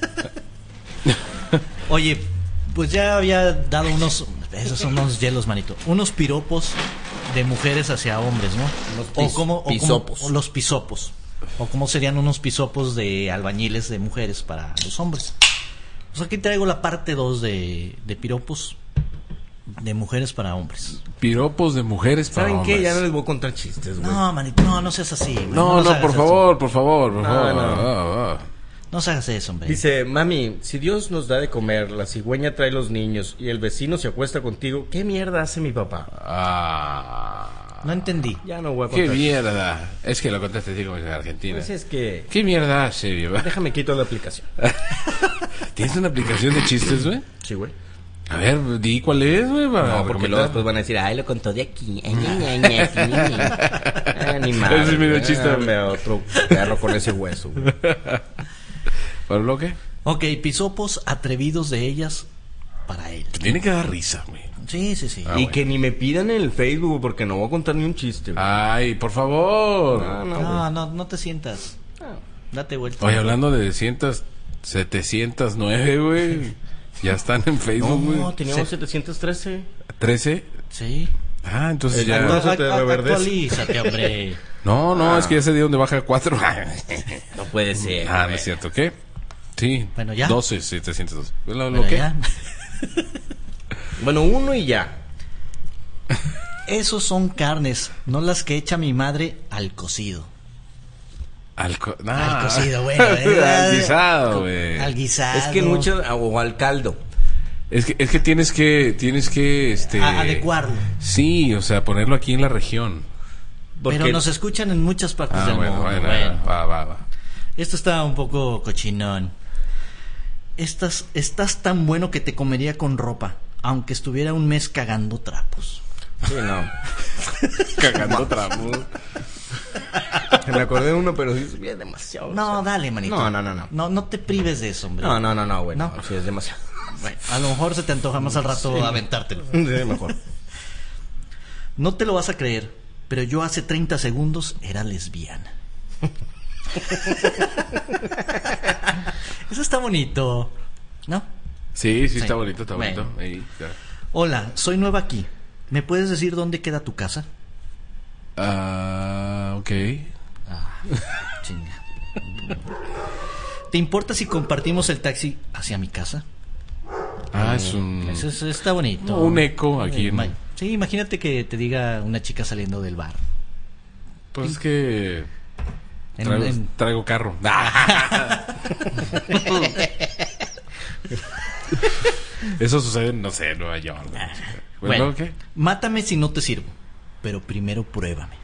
Oye, pues ya había dado esos son unos hielos, manito, unos piropos de mujeres hacia hombres, ¿no? Pisopos. Los pisopos. O cómo serían unos pisopos de albañiles de mujeres para los hombres. Pues aquí traigo la parte 2 de piropos de mujeres para hombres. Piropos de mujeres para ¿Saben hombres. qué? Ya no les voy a contar chistes, güey. No, manito, no seas así. No, por favor. No No se hagas eso, hombre. Dice, mami, si Dios nos da de comer, la cigüeña trae los niños y el vecino se acuesta contigo, ¿qué mierda hace mi papá? No entendí. Ya no voy a contar. ¿Qué mierda? Es que lo contaste así como en Argentina. Pues es que... ¿Qué mierda hace, viejo? Déjame quito la aplicación. ¿Tienes una aplicación de chistes, güey? Sí, güey. A ver, di cuál es, güey. No, porque luego después van a decir, ay, lo contó de aquí. Ni madre. Ese es mi chiste. Otro perro con ese hueso, güey. ¿Para el bloque? Ok, pisopos atrevidos de ellas para él. Tiene que dar risa, güey. Sí. Y bueno. que ni me pidan en el Facebook porque no voy a contar ni un chiste, güey. Ay, por favor. No te sientas. Date vuelta. Oye, hablando de 709, güey. Ya están en Facebook, güey. No, teníamos 713. ¿13? Sí. Ah, entonces ya. ya... Actualízate, hombre. No, es que ya se dio donde baja 4. No puede ser. No es cierto. ¿Qué? Sí. Bueno, ya. 12, 712. Bueno, ¿Lo qué? ya. Bueno, uno y ya. Esos son carnes, no las que echa mi madre al cocido. Al cocido, bueno. Al guisado, güey. Al guisado. Es que mucho... O al caldo. Es que tienes que adecuarlo. Sí, o sea, ponerlo aquí en la región. Porque... Pero nos escuchan en muchas partes del mundo. Bueno. Va. Esto está un poco cochinón. Estás tan bueno que te comería con ropa, aunque estuviera un mes cagando trapos. Sí, no. Cagando trapos. Me acordé de uno, pero es bien demasiado. No, dale, manito. No, te prives de eso, hombre. No, güey. No, sí, es demasiado. Bueno, a lo mejor se te antoja más al rato aventártelo. Sí, mejor. No te lo vas a creer, pero yo hace 30 segundos era lesbiana. Eso está bonito, ¿no? Sí, está bonito, Bueno. Ahí, ya. Hola, soy nueva aquí. ¿Me puedes decir dónde queda tu casa? Ok. Chinga. ¿Te importa si compartimos el taxi hacia mi casa? Es un... Eso está bonito. Un eco aquí. Sí, imagínate que te diga una chica saliendo del bar. Pues es que... Traigo carro. Eso sucede, no sé, en Nueva York. Bueno, ¿qué? Mátame si no te sirvo, pero primero pruébame.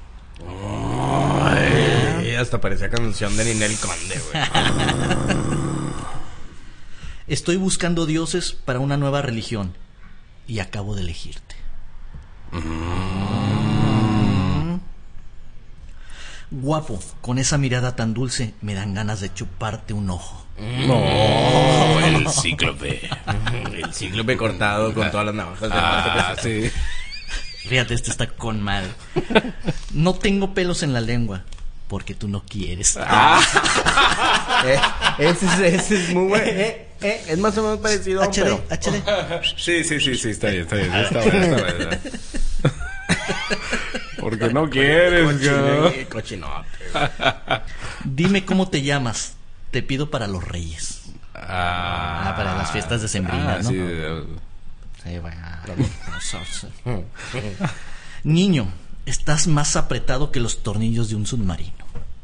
Ay, hasta parecía canción de Ninel Conde, güey. Estoy buscando dioses para una nueva religión y acabo de elegirte. Guapo, con esa mirada tan dulce me dan ganas de chuparte un ojo. No, el cíclope. El cíclope cortado con todas las navajas de sí. Fíjate, este está con madre. No tengo pelos en la lengua porque tú no quieres. Ese es muy bueno. Es más o menos parecido. HD. Sí, está bien. Está bueno. Porque no quieres, Cochinote. Dime cómo te llamas. Te pido para los reyes. Para las fiestas decembrinas, ¿no? Sí, bueno. Niño, estás más apretado que los tornillos de un submarino.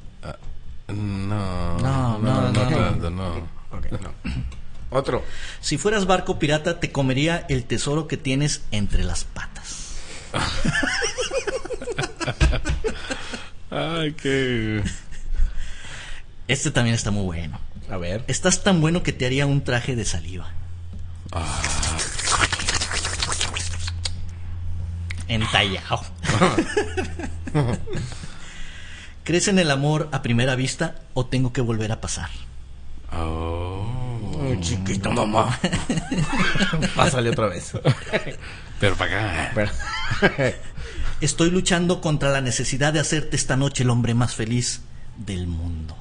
No. Okay, no. Otro. Si fueras barco pirata, te comería el tesoro que tienes entre las patas. Ay, qué... Este también está muy bueno. A ver. Estás tan bueno que te haría un traje de saliva. Entallado. ¿Crees en el amor a primera vista o tengo que volver a pasar? Chiquito, mamá. Pásale otra vez. Pero para acá. Estoy luchando contra la necesidad de hacerte esta noche el hombre más feliz del mundo.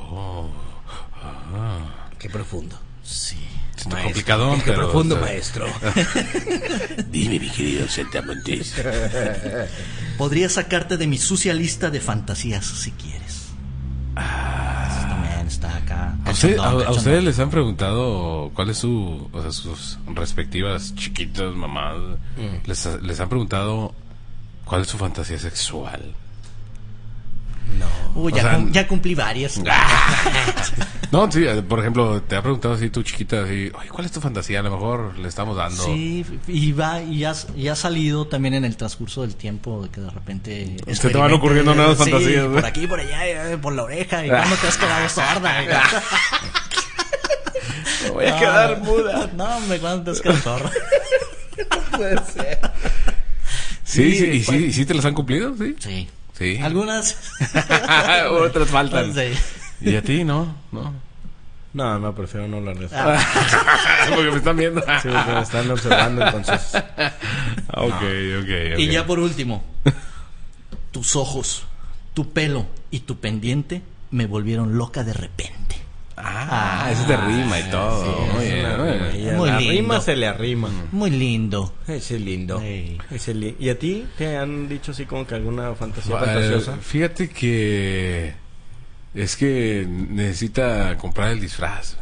Qué profundo. Sí. Está complicado, qué pero... profundo, maestro. Dime, mi querido Sentamontes. Podría sacarte de mi sucia lista de fantasías si quieres. Eso también está acá. ¿A ustedes les han preguntado cuál es sus respectivas chiquitas mamás? Les han preguntado cuál es su fantasía sexual. No. Ya cumplí varias. No, sí, por ejemplo, te ha preguntado así tu chiquita, así, oye, ¿cuál es tu fantasía? A lo mejor le estamos dando. Sí, y ha salido también en el transcurso del tiempo de que de repente se te van ocurriendo nuevas fantasías, por aquí, por allá, por la oreja, y cuando te has quedado sorda. Me voy a quedar muda. No, hombre, cuando te has quedado sorda. No puede ser. Sí, ¿te las han cumplido? Sí. Sí. Algunas. Otras faltan. Sí. ¿Y a ti? No. No, prefiero no hablar de eso. Porque me están viendo. Sí, porque me están observando, entonces. Ok. Y ya por último, tus ojos, tu pelo y tu pendiente me volvieron loca de repente. Eso te rima y todo. Sí, muy bien. Muy la lindo. rima se le arrima. Muy lindo. Ese es lindo. Sí. ¿Y a ti te han dicho así como que alguna fantasía fantasiosa? Fíjate que es que necesita comprar el disfraz.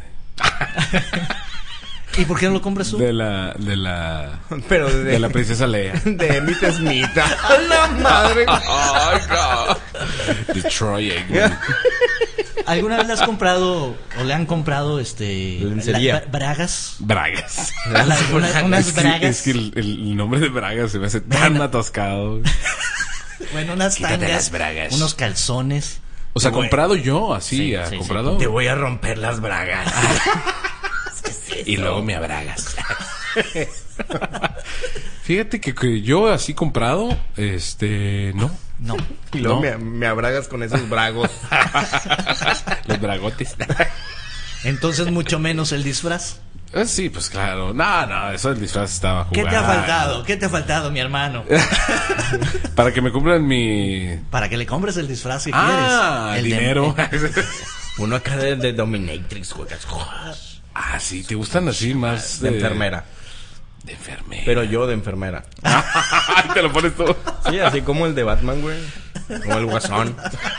¿Y por qué no lo compras tú? De la Pero de la princesa Leia. De Emmett Smith. ¡La madre! Ay, no. De Troy Aikman. ¿Alguna vez le has comprado o le han comprado lencería? Bragas? Bragas. Unas bragas. Es que el nombre de Bragas se me hace tan atascado. Bueno, unas Quítate tangas, las bragas. unos calzones. O sea, comprado yo, así, Sí, comprado. Te voy a romper las bragas. Y luego me abragas. Fíjate que yo así comprado, no. No. Y luego me abragas con esos bragos. Los bragotes. Entonces mucho menos el disfraz. Sí, pues claro. No, eso del disfraz estaba jugando. ¿Qué te ha faltado, mi hermano? Para que me cumplan mi... Para que le compres el disfraz que quieres. El dinero. Uno acá de Dominatrix juegas. Sí, ¿te gustan así más de enfermera? De enfermera. Pero yo de enfermera. Te lo pones todo. Sí, así como el de Batman, güey. Como el Guasón.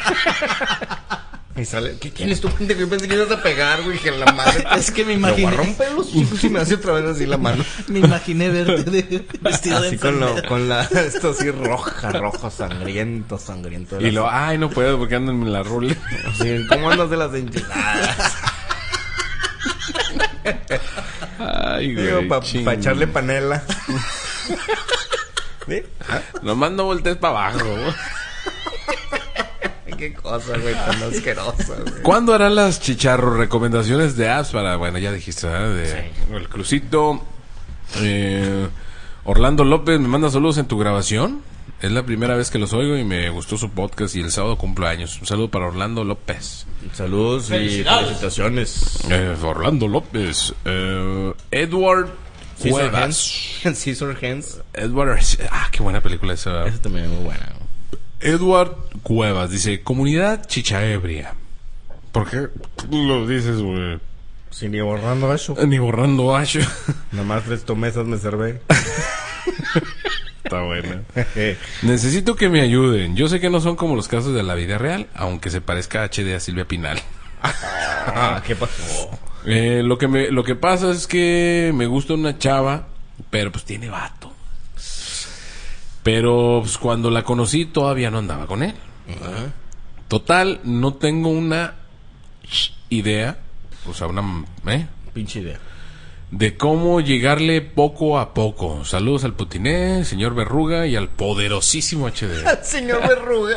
Y sale, ¿qué tienes tú, pendejo? Yo pensé que ibas a pegar, güey, que la madre. Es que me imaginé. Lo voy a romper los chicos y me hace otra vez así la mano. Me imaginé verte vestido así de enfermera. con esto así rojo, sangriento. Y no puedo porque ando en la rule. Así, ¿cómo andas de las enchiladas? Ay, güey. Para echarle panela. ¿Sí? Nomás no voltees para abajo. Qué cosa, güey, tan asquerosa, güey. ¿Cuándo harán las chicharro recomendaciones de apps para, bueno, ya dijiste, ¿verdad? El Crucito. Orlando López me manda saludos en tu grabación. Es la primera vez que los oigo y me gustó su podcast y el sábado cumpleaños. Un saludo para Orlando López. Saludos y felicitaciones. Orlando López. Edward Cuevas. Scissor Hands. Edward. Qué buena película esa. Esa también es muy buena. Edward Cuevas dice: comunidad chichaebria. ¿Por qué lo dices, güey? Sí, ni borrando eso. Ni borrando eso. Nada más 3 tomesas me servé. Está buena. Necesito que me ayuden. Yo sé que no son como los casos de la vida real, aunque se parezca a HD a Silvia Pinal. ¿Qué pasó? Lo que pasa es que me gusta una chava, pero pues tiene vato. Pero pues, cuando la conocí todavía no andaba con él. Total, no tengo una idea, o sea, una pinche idea de cómo llegarle poco a poco. Saludos al Putiné, señor Verruga y al poderosísimo HD. Señor Verruga.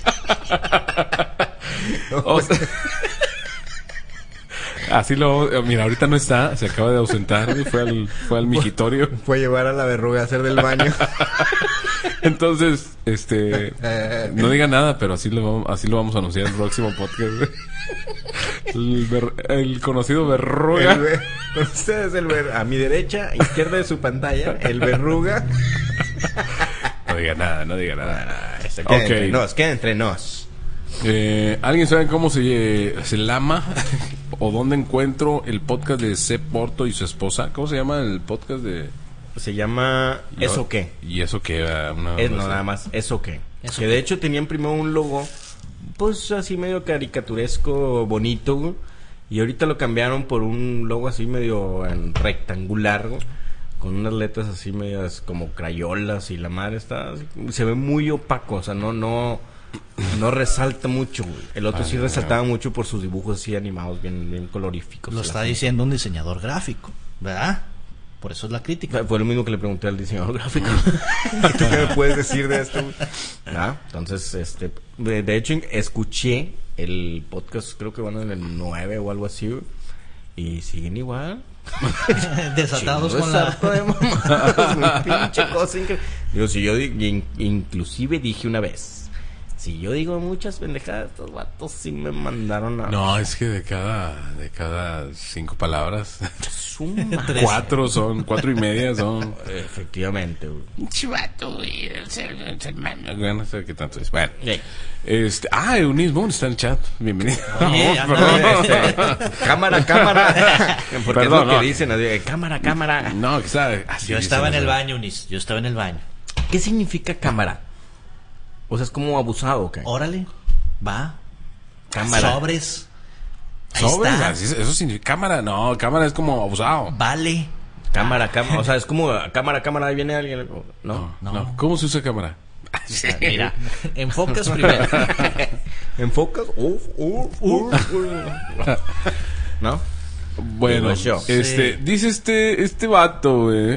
Así mira, ahorita no está, se acaba de ausentar, fue al migitorio. Fue a llevar a la Verruga a hacer del baño. Entonces, no diga nada, pero así lo vamos a anunciar en el próximo podcast. El conocido Verruga. Ustedes a mi derecha, izquierda de su pantalla, el Verruga. No diga nada. Queda entre nos. ¿Alguien sabe cómo se llama o dónde encuentro el podcast de C. Porto y su esposa? ¿Cómo se llama el podcast de...? Se llama ¿Eso qué? ¿Y eso qué? Nada más, ¿Eso qué? Que de hecho tenían primero un logo, pues así medio caricaturesco, bonito, güey. Y ahorita lo cambiaron por un logo así medio rectangular, güey, con unas letras así medias como crayolas y la madre está así, se ve muy opaco, o sea, no no resalta mucho, güey. El otro sí resaltaba mucho por sus dibujos así animados, bien coloríficos. Lo está diciendo un diseñador gráfico, ¿verdad? Por eso es la crítica. Fue lo mismo que le pregunté al diseñador gráfico. ¿Tú qué me puedes decir de esto? Entonces, de hecho, escuché el podcast, creo que van en el 9 o algo así, güey, y siguen igual. Desatados con la... de mamadas, pinche cosa increíble. Digo, si yo inclusive dije una vez, si yo digo muchas pendejadas, estos vatos sí me mandaron a... No, es que de cada 5 palabras, Suma. 4 y media son... Efectivamente, güey. Chivato, güey, bueno, no sé qué tanto es. Bueno, Sí. Eunice Moon está en el chat. Bienvenido. Oye, No, anda, perdón. Cámara. Porque Perdón, es lo no. que dicen, así, cámara. No, que está... así Yo dicen, estaba en o el sea. baño, Unis. Yo estaba en el baño. ¿Qué significa cámara? O sea, es como abusado, ¿ok? Órale, va. Cámara. Sobres. Ahí ¿Sobres? está. Eso significa cámara. No, cámara es como abusado. Vale. Cámara. O sea, es como cámara, ahí viene alguien. ¿No? No. ¿Cómo se usa cámara? Mira, enfocas primero. ¿Enfocas? ¿No? Bueno, Digo yo. dice este vato, güey.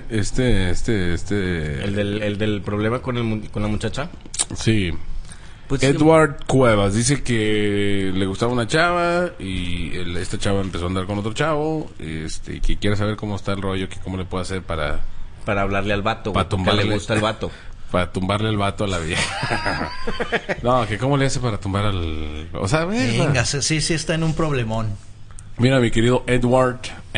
El del problema con la muchacha. Sí. Pues Edward Cuevas dice que le gustaba una chava y esta chava empezó a andar con otro chavo, y que quiere saber cómo está el rollo, que cómo le puede hacer para hablarle al vato, Para porque tumbarle. le gusta el vato. para tumbarle el vato a la vieja. No, que cómo le hace para tumbar al... O sea, Venga, sí está en un problemón. mira, mi querido Edward,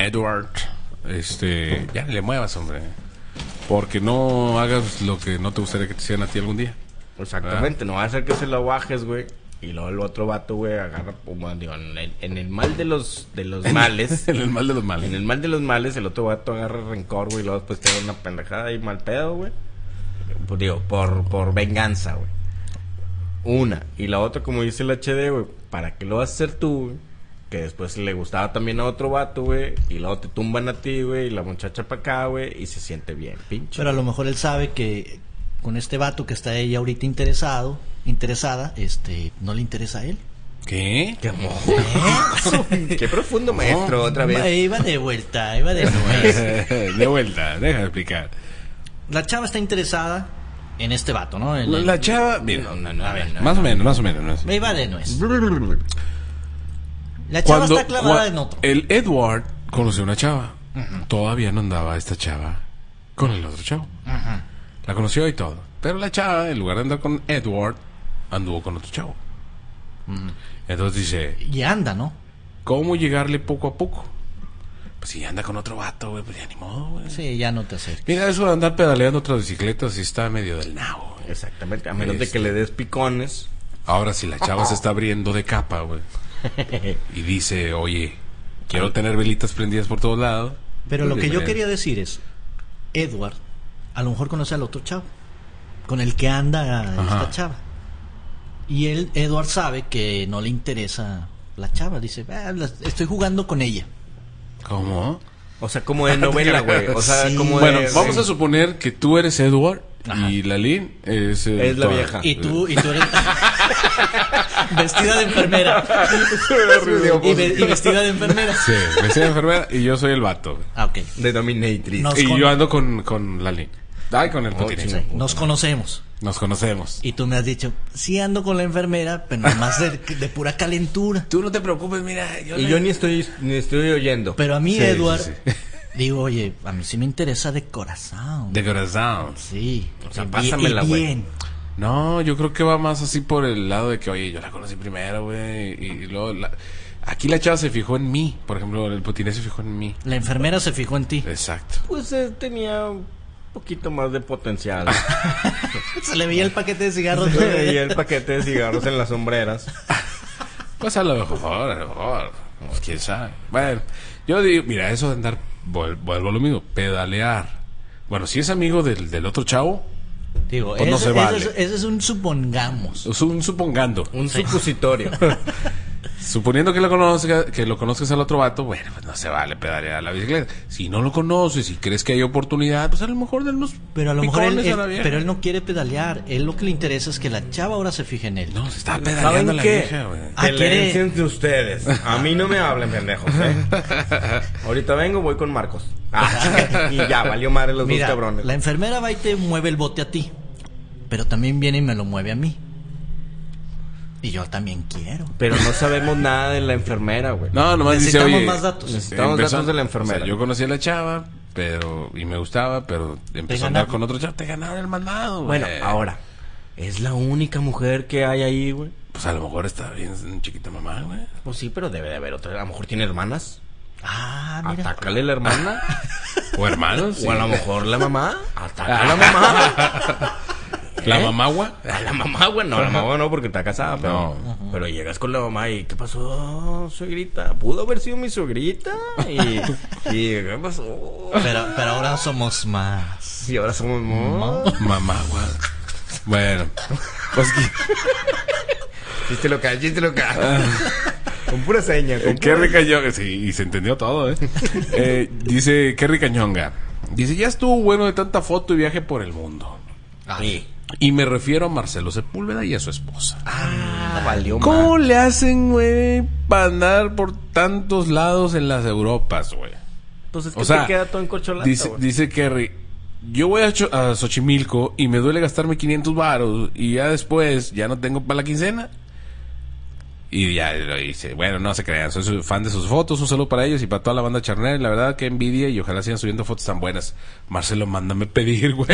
ya ni le muevas, hombre. Porque no hagas lo que no te gustaría que te hicieran a ti algún día. Exactamente, no va a hacer que se lo bajes, güey. Y luego el otro vato, güey, agarra, digo, en el mal de los males. En el mal de los males. En el mal de los males, el otro vato agarra rencor, güey, y luego después te da una pendejada y mal pedo, güey. Pues digo, por venganza, güey. Una. Y la otra, como dice el HD, güey, ¿para qué lo vas a hacer tú, güey? Que después le gustaba también a otro vato, güey, y luego te tumban a ti, güey, y la muchacha para acá, güey, y se siente bien, pinche. Pero a lo mejor él sabe que con este vato que está ella ahorita interesada, no le interesa a él. ¿Qué? Qué amor. Qué profundo, maestro, otra vez. Iba de vuelta, iba de nuez. De vuelta, deja de explicar. La chava está interesada en este vato, ¿no? La chava, mira, A ver, más o menos. Me iba de nuez. La chava está clavada en otro. El Edward conoció una chava, todavía no andaba esta chava con el otro chavo. La conoció y todo. Pero la chava, en lugar de andar con Edward, anduvo con otro chavo. Entonces dice, Y anda, ¿no? ¿cómo llegarle poco a poco? Pues si anda con otro vato, güey, pues ya ni modo, güey. Sí, ya no te acerques. Mira, eso de andar pedaleando otras bicicletas sí está medio del nabo, güey. Exactamente, a menos de que le des picones. Ahora, si la chava se está abriendo de capa, güey, y dice, oye, quiero tener velitas prendidas por todos lados. Pero pues lo que yo bienvenido. quería decir es, Edward a lo mejor conoce al otro chavo con el que anda esta chava. Y Edward sabe que no le interesa la chava. Dice, estoy jugando con ella. ¿Cómo? O sea, como de novela, güey. O sea, Sí. como Bueno, de... vamos a suponer que tú eres Edward Ajá. y Lalín es la vieja. Y tú eres vestida de enfermera. y vestida de enfermera. Sí, vestida de enfermera y yo soy el vato, güey. Ah, ok. De Dominatrix. No. Y yo ando con Lalín. Ay, con el potín. Sí, nos conocemos. Nos conocemos. Y tú me has dicho, sí ando con la enfermera, pero nomás de pura calentura. Tú no te preocupes, mira. Y yo ni estoy oyendo. Pero a mí, Sí, Edward, sí. digo, oye, a mí sí me interesa de corazón. De corazón. Sí. O sea, Y pásamela, güey. bien. No, yo creo que va más así por el lado de que, oye, yo la conocí primero, güey. Y luego, aquí la chava se fijó en mí. Por ejemplo, el potiné se fijó en mí. La enfermera se fijó en ti. Exacto. Pues tenía un poquito más de potencial. Se le veía el paquete de cigarros. Y el paquete de cigarros en las sombreras. Pues a lo mejor. Pues, quién sabe. Bueno, yo digo, mira, eso de andar, vuelvo a lo mismo, pedalear. Bueno, si es amigo del otro chavo, Digo, pues no se vale. ese es un supongamos. es un supongando. Un supositorio. Suponiendo que lo conozcas al otro vato, bueno, pues no se vale pedalear a la bicicleta. Si no lo conoces y crees que hay oportunidad, pues a lo mejor de unos pero a lo mejor pero él no quiere pedalear. Él lo que le interesa es que la chava ahora se fije en él. No, se está pedaleando la vieja, güey. Pelense entre ustedes. A mí no me hablen, pendejos, Ahorita vengo, voy con Marcos. Y ya, valió madre los dos cabrones. La enfermera va y te mueve el bote a ti, pero también viene y me lo mueve a mí. Y yo también quiero. Pero no sabemos nada de la enfermera, güey. No, nomás necesitamos dice, oye, más datos. Necesitamos datos de la enfermera. O sea, yo conocí a la chava, y me gustaba, pero empezó a andar con otro chavo. Te ganaron el mandado, güey. Bueno, ahora, ¿es la única mujer que hay ahí, güey? Pues a lo mejor está bien chiquita mamá, güey. Pues sí, pero debe de haber otra. A lo mejor tiene hermanas. Mira. Atácale la hermana. O hermanos. Sí. O a lo mejor la mamá. Ataca a la mamá. ¿La mamagua? La mamagua no, la mamagua no, porque está casada. Pero llegas con la mamá y ¿qué pasó, suegrita? Pudo haber sido mi suegrita. Y ¿qué pasó? Pero ahora somos más. Y ahora somos más. Mamagua. Bueno, pues chiste local. Con pura seña. Kerry Cañonga. Sí, y se entendió todo, dice Kerry Cañonga. Dice, ya estuvo bueno de tanta foto y viaje por el mundo. Sí. Y me refiero a Marcelo Sepúlveda y a su esposa. Valió. ¿Cómo le hacen, güey, para andar por tantos lados en las Europas, güey? Entonces, ¿qué te queda todo en corcholata, dice Kerry, yo voy a Xochimilco y me duele gastarme 500 varos y ya después ya no tengo para la quincena. Y ya lo dice, bueno, no se crean, soy fan de sus fotos, un saludo para ellos y para toda la banda charnera, la verdad que envidia y ojalá sigan subiendo fotos tan buenas. Marcelo, mándame pedir, güey.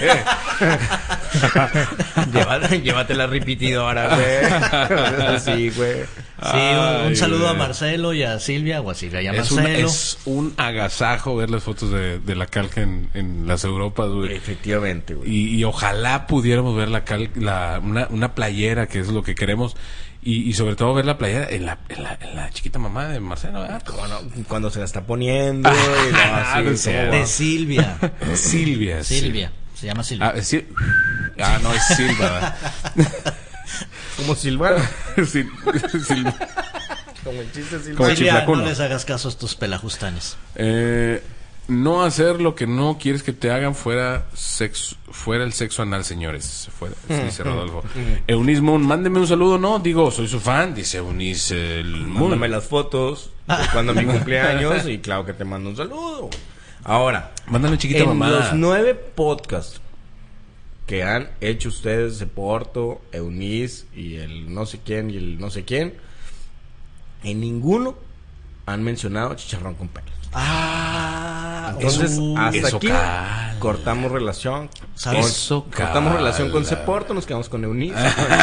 Llévate la repetidora, güey. Sí, güey. Sí, un saludo a Marcelo y a Silvia, o a Silvia y a Marcelo. Es un agasajo ver las fotos de la calca en las Europas, güey. Efectivamente, güey. Y ojalá pudiéramos ver una playera, que es lo que queremos. Y sobre todo ver la playera en la chiquita mamá de Marcelo, ¿verdad? Bueno, cuando se la está poniendo. De Silvia. Silvia. Se llama Silvia. No, es Silva, ¿verdad? Como Silvano. Silva. Como el chiste Silvano. Como Silvia, no les hagas caso a estos pelajustanes. No hacer lo que no quieres que te hagan fuera el sexo anal, señores. Dice Rodolfo. Eunice Moon, mándeme un saludo. No, digo, soy su fan, dice Eunice Moon. Mándame las fotos cuando mi cumpleaños y claro que te mando un saludo. Ahora, mándale chiquita mamá. En los 9 podcasts que han hecho ustedes de Porto, Eunice y el no sé quién y el no sé quién, en ninguno han mencionado chicharrón con pelos. Entonces hasta aquí cortamos relación. Cortamos relación con Ceporto, nos quedamos con Eunice.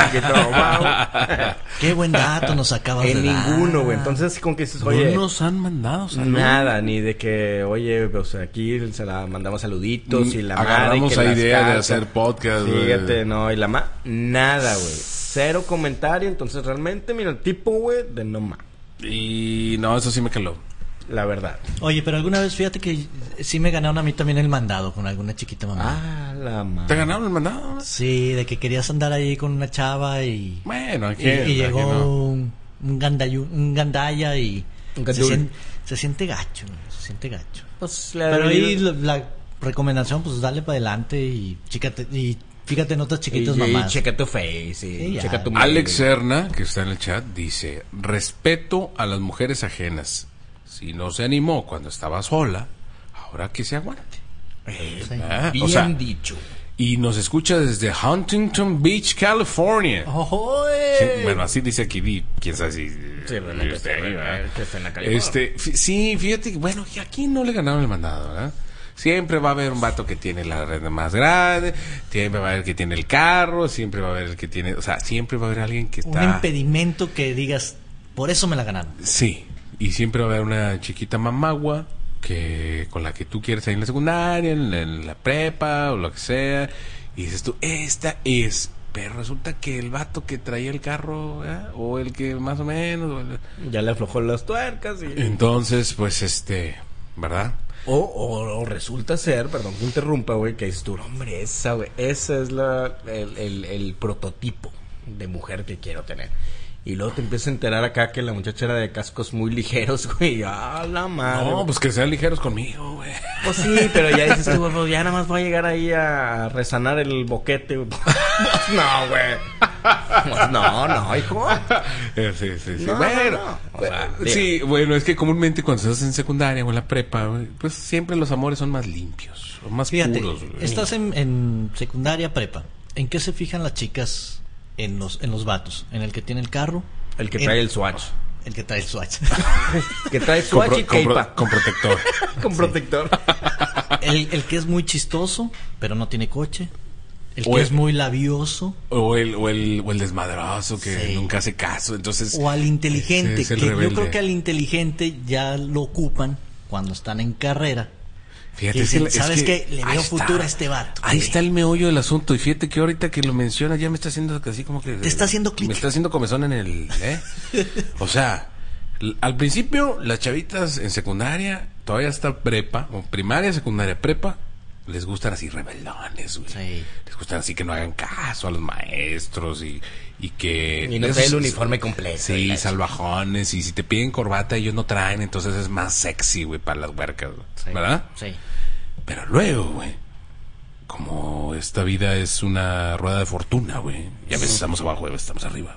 Qué buen dato nos acabas de dar. En ninguno, güey. Entonces con que dices, oye, no nos han mandado saludos. Nada, ni de que, oye, o sea, aquí se la mandamos saluditos y la agarramos la idea de hacer podcast. Fíjate, no, y nada, güey. Cero comentario, entonces realmente, mira, el tipo, güey, de no más. Y no, eso sí me caló. La verdad. Oye, pero alguna vez fíjate que sí me ganaron a mí también el mandado con alguna chiquita mamá. La madre. ¿Te ganaron el mandado? Sí, de que querías andar ahí con una chava y... Bueno, aquí y llegó un gandaya y... Se siente gacho, ¿no? Se siente gacho. Pues, pero ahí la recomendación, pues dale para adelante y fíjate en otras chiquitas mamás. Y checa tu face. Y checa tu Alex Serna, que está en el chat, dice: respeto a las mujeres ajenas. Si no se animó cuando estaba sola, ahora que se aguante. Bien dicho. Y nos escucha desde Huntington Beach, California. Sí, bueno, así dice aquí. Quién sabe si. Sí, fíjate que, bueno, y aquí no le ganaron el mandado, ¿verdad? Siempre va a haber un vato que tiene la red más grande, siempre va a haber el que tiene el carro, siempre va a haber el que tiene, o sea, siempre va a haber alguien que está... Un impedimento que digas, por eso me la ganaron. Sí, y siempre va a haber una chiquita mamagua con la que tú quieres ir en la secundaria, en la prepa o lo que sea, y dices tú, esta es... Pero resulta que el vato que traía el carro, o el que más o menos... ya le aflojó las tuercas y... Entonces, pues, ¿verdad? O resulta ser, perdón que interrumpa, güey, que dices tú, hombre, esa es el prototipo de mujer que quiero tener. Y luego te empiezas a enterar acá que la muchacha era de cascos muy ligeros, güey. ¡Ah, la madre! No, pues que sean ligeros conmigo, güey. Pues sí, pero ya dices tú, güey, pues ya nada más voy a llegar ahí a resanar el boquete, güey. No, güey. Pues no, hijo. Sí. No, bueno, no. O sea, sí, bueno, es que comúnmente cuando estás en secundaria o en la prepa, güey, pues siempre los amores son más limpios, o más Fíjate, puros, güey. estás en secundaria, prepa. ¿En qué se fijan las chicas en los vatos? ¿En el que tiene el carro? el que trae el Swatch. El que trae el Swatch. Que trae Swatch y Keipa. Con protector. Con protector. El que es muy chistoso, pero no tiene coche. El O que el- es muy labioso. O el desmadroso que Sí. nunca hace caso. Entonces, O al inteligente. ese es el Que yo rebelde. creo que al inteligente ya lo ocupan cuando están en carrera. fíjate, Y es dicen, es ¿sabes qué? Le ahí veo está. futuro a este vato. Ahí güey. está el meollo del asunto. Y fíjate que ahorita que lo mencionas ya me está haciendo así como que... Te está haciendo clic. Me está haciendo comezón en el... O sea, al principio las chavitas en secundaria, todavía está prepa, o primaria, secundaria, prepa, les gustan así rebeldones, güey. Sí. Les gustan así que no hagan caso a los maestros y que... Y no trae el uniforme completo. Sí, Y la salvajones. Y si te piden corbata ellos no traen, entonces es más sexy, güey, para las huercas, güey. Sí, ¿Verdad? Sí. Pero luego, güey, como esta vida es una rueda de fortuna, güey. Y a veces estamos abajo, a veces estamos arriba.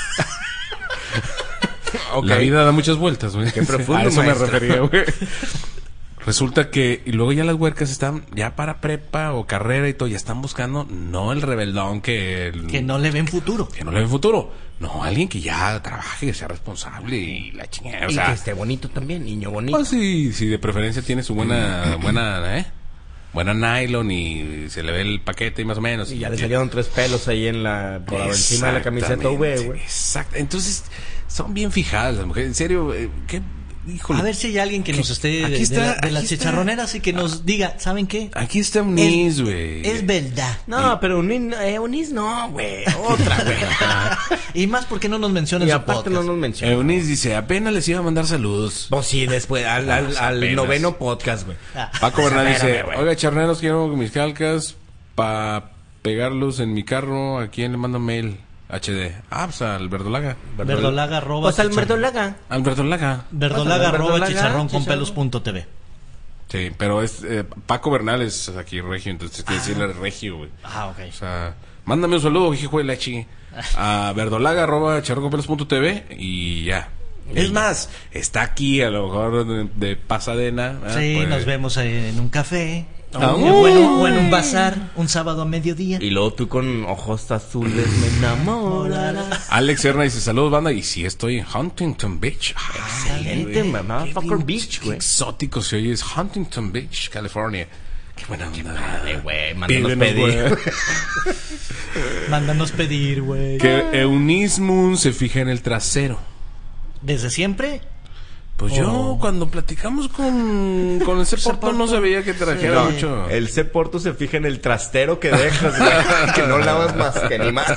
Ok. La vida da muchas vueltas, güey. Qué profundo, A eso maestro. me refería, güey. Resulta que, y luego ya las huercas están ya para prepa o carrera y todo, ya están buscando no el rebeldón que no le ven futuro. que no le ve futuro. No, alguien que ya trabaje, que sea responsable y la chingada. O Y sea, que esté bonito también, niño bonito. pues sí, si de preferencia tiene su buena nylon y se le ve el paquete y más o menos. Y ya le salieron 3 pelos ahí por encima de la camiseta V, güey. Exacto. Entonces, son bien fijadas las mujeres. En serio, ¿qué? Híjole. A ver si hay alguien que nos esté aquí está, de las aquí está. chicharroneras y que nos diga, ¿saben qué? Aquí está Unis, güey. Es verdad. No, pero Unis no, güey. Otra, güey. Y más porque no nos menciona Y en su aparte no podcast. nos menciona. Unis dice, apenas les iba a mandar saludos. Pues sí, después, al apenas. 9º podcast, güey. Paco Bernal dice, Espérame, güey. oiga, charneros, quiero mis calcas para pegarlos en mi carro. ¿A quién le mando mail? HD. Ah, pues al Verdolaga. Verdolaga arroba Pues al chicharrón. Verdolaga. Al Verdolaga. Verdolaga arroba Verdolaga, chicharrón con chicharrón. pelos.tv. Sí, pero es Paco Bernal es aquí regio, entonces quiere decirle regio, güey. Ah, ok. O sea, mándame un saludo, hijo de la chi, a verdolaga@charronconpelos.tv y ya. Es más, está aquí a lo mejor de Pasadena. Sí, Pues, nos vemos en un café. Ah, O en un bazar, un sábado a mediodía. Y luego tú con ojos azules me enamorarás. Alex Serna dice, saludos, banda, y sí estoy en Huntington Beach. Excelente, güey. motherfucker Qué beach, qué güey. exótico se oye, es Huntington Beach, California. Qué buena onda. Dale, güey, mándanos Pídenos, pedir. güey. Mándanos pedir, güey. Que Eunice Moon se fija en el trasero. Desde siempre. Pues yo, Oh. cuando platicamos con el Ceporto, no se veía que trajera No, mucho. el C-Porto se fija en el trastero que dejas, güey, que no lavas más que ni más.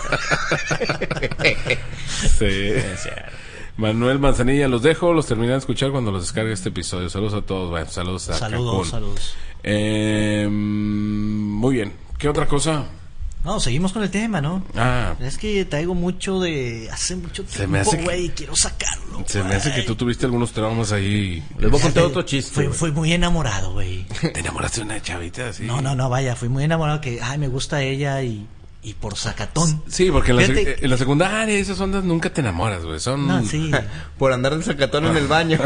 Sí. Manuel Manzanilla, los dejo, los terminé de escuchar cuando los descargue este episodio. Saludos a todos, bueno, saludos a Saludos, Cancún. saludos. Muy bien. ¿Qué otra cosa? No, seguimos con el tema, ¿no? Ah, Es que traigo mucho de... Hace mucho Se me tiempo, hace que- güey, quiero sacarlo. se me hace que tú tuviste algunos traumas ahí. Les voy a contar otro chiste. Fui muy enamorado, güey. ¿Te enamoraste de una chavita así? No, vaya, fui muy enamorado que, ay, me gusta ella y por sacatón. Sí, porque en Fíjate- la secundaria esas ondas nunca te enamoras, güey. Son No, sí. Por andar de sacatón en el baño.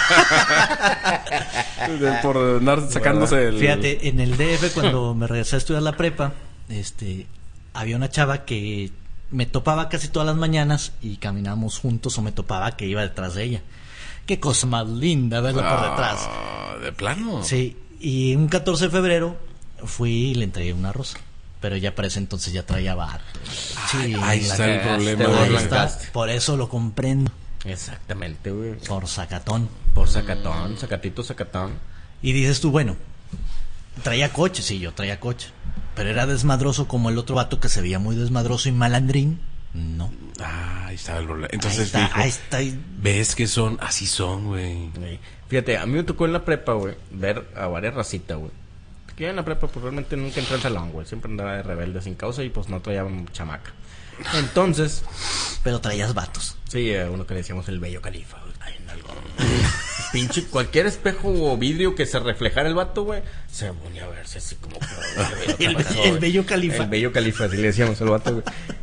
por andar sacándose el... Fíjate, en el DF cuando me regresé a estudiar la prepa, había una chava que me topaba casi todas las mañanas y caminábamos juntos o me topaba que iba detrás de ella. Qué cosa más linda verla por detrás. ¿De plano? Sí, y un 14 de febrero fui y le entregué una rosa. Pero ya para ese entonces ya traía vato. Sí, Ahí la está el cagaste, problema. güey. ahí güey. está. Por eso lo comprendo. Exactamente, güey. Por sacatón. Por sacatón, sacatón. Y dices tú, bueno, traía coche, sí, yo traía coche. Pero era desmadroso como el otro vato que se veía muy desmadroso y malandrín. No. Ahí está el problema. Entonces ahí dijo, está. ves que son, así son, güey. Güey. Fíjate, a mí me tocó en la prepa, güey, ver a varias racitas, güey. Que yo en la prepa, pues realmente nunca entré al salón, güey. Siempre andaba de rebelde sin causa y pues no traía chamaca. Entonces, Pero traías vatos. Sí, uno que le decíamos el bello califa, güey. Ay, en algo. Pinche, cualquier espejo o vidrio que se reflejara el vato, güey, se ponía a verse así como... el bello califa. El bello califa, así le decíamos al vato, güey.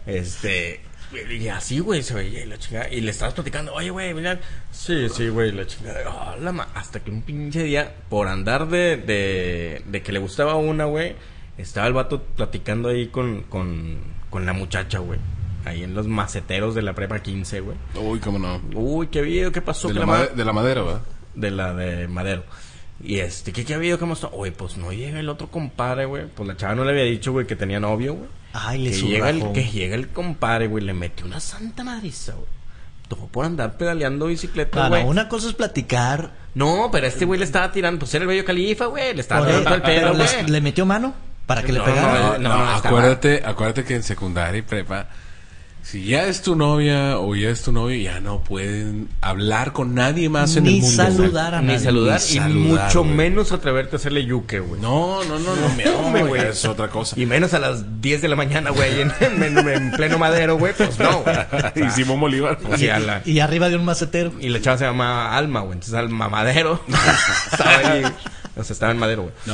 Y así, güey, se veía y la chingada. Y le estabas platicando, oye, güey, mira. Sí, güey, la chingada. Hasta que un pinche día, por andar de que le gustaba una, güey, estaba el vato platicando ahí con la muchacha, güey. Ahí en los maceteros de la prepa 15, güey. Uy, cómo no. Uy, qué video, qué pasó. De la Madero, ¿verdad? De la de Madero. Y ¿qué ha habido? ¿Cómo está? Oye, pues no llega el otro compadre, güey. Pues la chava no le había dicho, güey, que tenía novio, güey. Ay, que llega el compadre, güey, le metió una santa madriza, güey. Todo por andar pedaleando bicicleta, güey. No, una cosa es platicar. No, pero este güey le estaba tirando, pues era el bello califa, güey. Le estaba tirando el pedo, güey. ¿Le metió mano para que le pegara? No, acuérdate que en secundaria y prepa, si ya es tu novia o ya es tu novio, ya no pueden hablar con nadie más en el mundo. Ni saludar a nadie. Ni saludar, y mucho güey. Menos atreverte a hacerle yuque, güey. No, güey. Es otra cosa. Y menos a las 10 de la mañana, güey, en pleno Madero, güey, pues no, güey. Y Simón Bolívar. Pues, y arriba de un macetero. Y la chava se llama Alma, güey. Entonces Alma Madero estaba ahí. O sea, estaba en Madero, güey.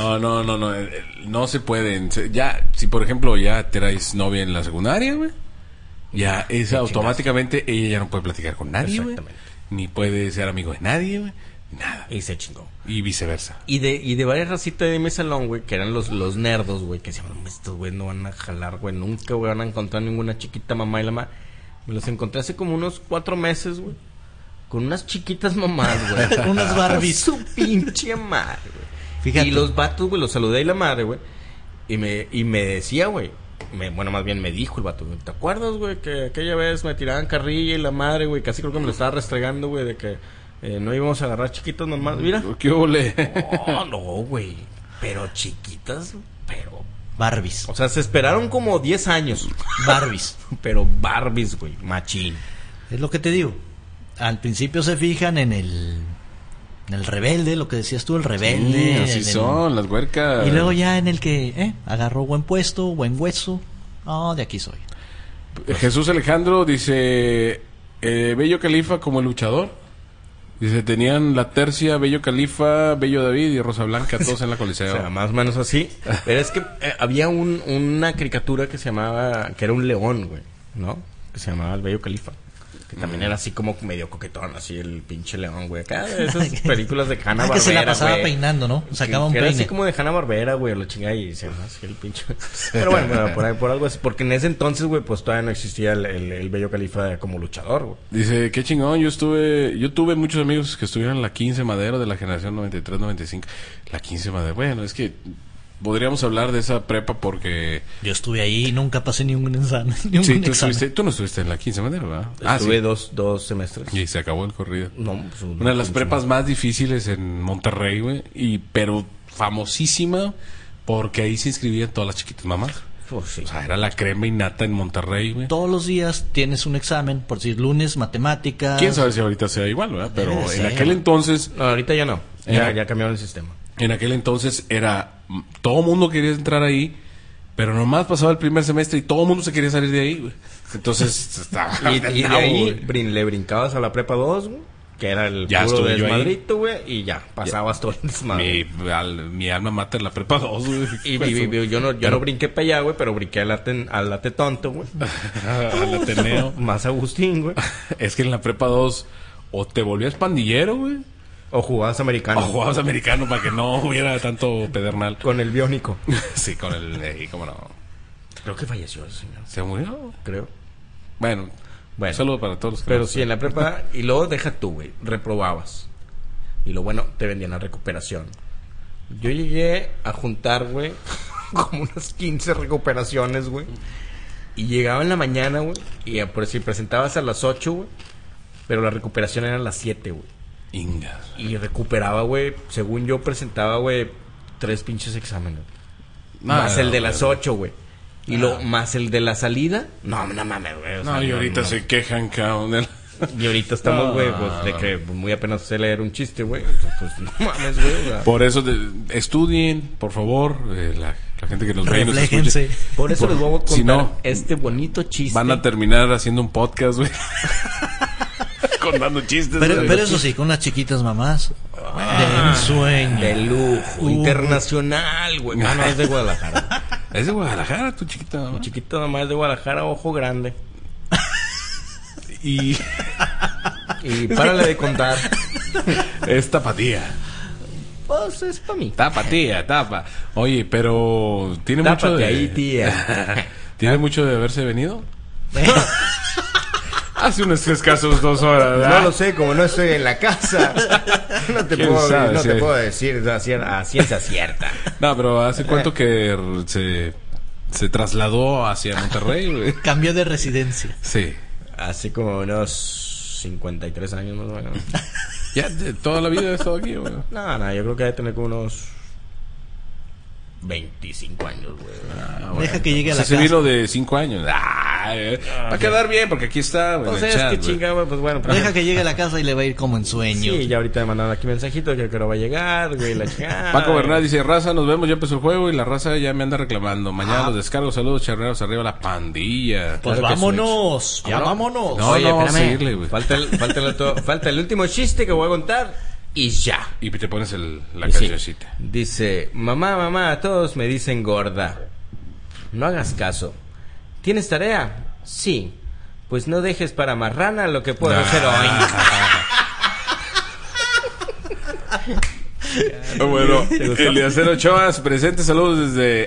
No se pueden. Ya, si por ejemplo ya traes novia en la secundaria, güey, ya es automáticamente ella ya no puede platicar con nadie, güey. Ni puede ser amigo de nadie, güey. Nada. Y se chingó. Y viceversa. Y de varias racitas de mi salón, güey, que eran los nerdos, güey, que decían, estos güey no van a jalar, güey, nunca, güey, van a encontrar ninguna chiquita mamá y la mamá. Me los encontré hace como unos 4 meses, güey. Con unas chiquitas mamás, güey. Unas Barbies. Su pinche madre, güey. Fíjate. Y los vatos, güey, los saludé y la madre, güey. Y me decía, güey. Más bien me dijo el vato, güey. ¿Te acuerdas, güey? Que aquella vez me tiraban carrilla y la madre, güey. Casi creo que me lo estaba restregando, güey. De que no íbamos a agarrar chiquitas nomás. Mira. ¿Qué ole? No, güey. Pero chiquitas, pero... Barbies. O sea, se esperaron como 10 años. Barbies. Pero Barbies, güey. Machín. Es lo que te digo. Al principio se fijan en el rebelde, lo que decías tú, el rebelde. Sí, así son, las huercas. Y luego ya en el que agarró buen puesto, buen hueso. De aquí soy. Jesús Alejandro dice, Bello Califa como luchador. Dice, tenían la tercia, Bello Califa, Bello David y Rosa Blanca, todos en la Coliseo. O sea, más o menos así. Pero es que había una caricatura que se llamaba, que era un león, güey, ¿no? Que se llamaba el Bello Califa. Que también era así como medio coquetón, así el pinche león, güey. Acá de esas películas de Hanna-Barbera, que se la pasaba güey, peinando, ¿no? Sacaba un peine. Era así como de Hanna-Barbera, güey, lo chingada y se llama así el pinche. Pero bueno, por algo así. Porque en ese entonces, güey, pues todavía no existía el Bello Califa como luchador, güey. Dice, qué chingón, yo tuve muchos amigos que estuvieron en la 15 Madero de la generación 93-95. La 15 Madero, bueno, es que... Podríamos hablar de esa prepa porque... Yo estuve ahí y nunca pasé ningún examen. Sí, tú no estuviste en la 15 Madero, ¿verdad? Estuve dos semestres. Y se acabó el corrido. No, pues, una de las prepas más difíciles en Monterrey, güey. Pero famosísima porque ahí se inscribían todas las chiquitas mamás. Pues sí. O sea, era la crema innata en Monterrey, güey. Todos los días tienes un examen, por decir, lunes, matemáticas. Quién sabe si ahorita sea igual, ¿verdad? Pero en aquel entonces... No, ahorita ya no. Ya cambiaron el sistema. En aquel entonces todo mundo quería entrar ahí, pero nomás pasaba el primer semestre y todo mundo se quería salir de ahí, güey. Entonces estaba y de ahí le brincabas a la prepa 2, güey, que era el puro desmadrito, güey, y ya pasabas todo el desmadre. Mi alma mater la prepa 2, güey. Y yo no brinqué para allá, güey, pero brinqué al late tonto, güey. Al Ateneo. Más Agustín, güey. Es que en la prepa 2 o te volvías pandillero, güey. O jugabas americano. Para que no hubiera tanto pedernal. Con el biónico. Sí, con el... ¿Cómo no? Creo que falleció ese señor. ¿Se murió? Creo. Bueno. Saludos para todos los que... Pero sí, en la prepa... Y luego deja tú, güey. Reprobabas. Y lo bueno, te vendían la recuperación. Yo llegué a juntar, güey, como unas 15 recuperaciones, güey. Y llegaba en la mañana, güey. Y por si presentabas a las 8, güey. Pero la recuperación era a las 7, güey. Ingas. Y recuperaba, güey, según yo presentaba, güey, 3 pinches exámenes. Más el de las 8, güey. Y más el de la salida. No mames, güey. No, y ahorita se quejan, cabrón. Y ahorita estamos, güey, pues de que muy apenas sé leer un chiste, güey. Pues no mames, güey. Por eso estudien, por favor, la gente que nos ve y nos Refléjense. escucha. Por eso les voy a contar Si no, este bonito chiste. van a terminar haciendo un podcast, güey. Contando chistes. Pero eso sí, con unas chiquitas mamás. De ensueño. De lujo. Internacional, güey. No, es de Guadalajara. Es de Guadalajara, tu chiquita mamá. Mi chiquito nomás es de Guadalajara, ojo grande. Y párale de contar. es tapatía. Pues es para mí. Tapa. Oye, pero tiene Tápate mucho de ahí, tía. ¿Tiene mucho de haberse venido? Hace unos escasos 2 horas, ¿verdad? No lo sé, como no estoy en la casa. No te puedo decir a ciencia cierta. No, pero ¿hace cuánto que se trasladó hacia Monterrey, güey? Cambió de residencia. Sí. Hace como unos 53 años más o menos. ¿Ya toda la vida he estado aquí, güey? No, yo creo que debe tener como unos 25 años, güey. Deja que llegue a la Se casa. vino de 5 años. Va a quedar bien, porque aquí está, güey. Pues en el es chat, que güey. chingada, pues bueno. Pues, Deja que llegue a la casa y le va a ir como en sueños. sí, ya ahorita me mandaron aquí mensajito que no va a llegar, güey, la chingada. Paco Bernal dice, raza, nos vemos, ya empezó el juego y la raza ya me anda reclamando. Mañana los descargo, saludos, charreros, arriba la pandilla. Pues Claro que vámonos, ya vámonos. No, Oye, vamos a espérame. seguirle, güey. Falta el último chiste que voy a contar y ya. Y te pones la Y sí. cancioncita. Dice, mamá, todos me dicen gorda. No hagas caso. ¿Tienes tarea? Sí. Pues no dejes para marrana lo que puedo hacer hoy. Bueno, Eliezer Ochoa, presente, saludos desde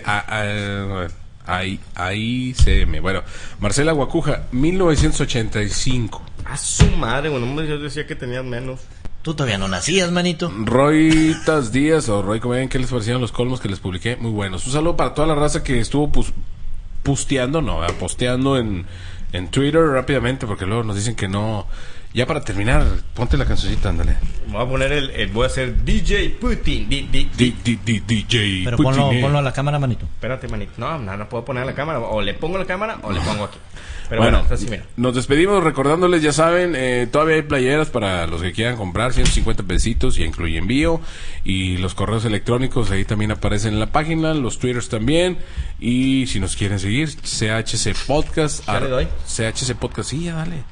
ahí CM. Bueno, Marcela Guacuja, 1985. A su madre, bueno, yo decía que tenían menos. Tú todavía no nacías, manito. Roy Tas Díaz o Roy Comedia, ¿qué les parecieron los colmos que les publiqué? Muy buenos. Un saludo para toda la raza que estuvo posteando en Twitter rápidamente, porque luego nos dicen que no. Ya para terminar, ponte la cancioncita, ándale. Voy a poner voy a hacer DJ Putin. DJ. Pero Putin, ponlo a la cámara, manito. Espérate, manito. No puedo poner la cámara. O le pongo la cámara o le pongo aquí. Pero bueno, así mira. nos despedimos recordándoles, ya saben, todavía hay playeras para los que quieran comprar, 150 pesitos, ya incluye envío, y los correos electrónicos ahí también aparecen en la página, los twitters también, y si nos quieren seguir, CHC Podcast. ¿Ya le doy? CHC Podcast, sí, ya dale.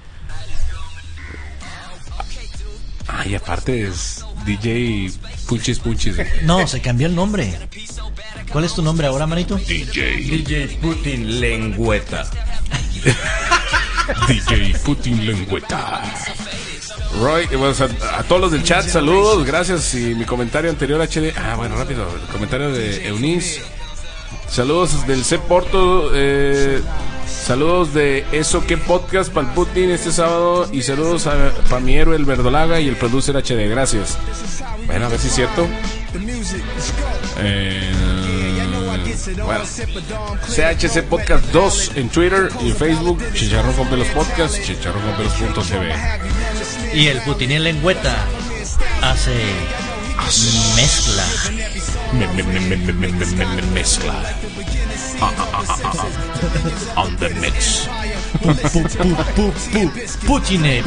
Y aparte es DJ Punchis. No, se cambió el nombre. ¿Cuál es tu nombre ahora, manito? DJ Putin Lengüeta. DJ Putin Lengüeta. Roy, bueno, a todos los del chat, saludos, gracias. Y mi comentario anterior, HD. Bueno, rápido, el comentario de Eunice. Saludos del C Porto. Saludos de Eso Que Podcast para el Putin este sábado. Y saludos para mi héroe, el Verdolaga, y el producer HD. Gracias. Bueno, a ver si es cierto. Bueno, CHC Podcast 2 en Twitter y en Facebook. Chicharrón con Pelos Podcast, chicharronconpelos.tv. Y el Putinel Lengüeta hace mezcla. Mezcla. On the mix. Puchine.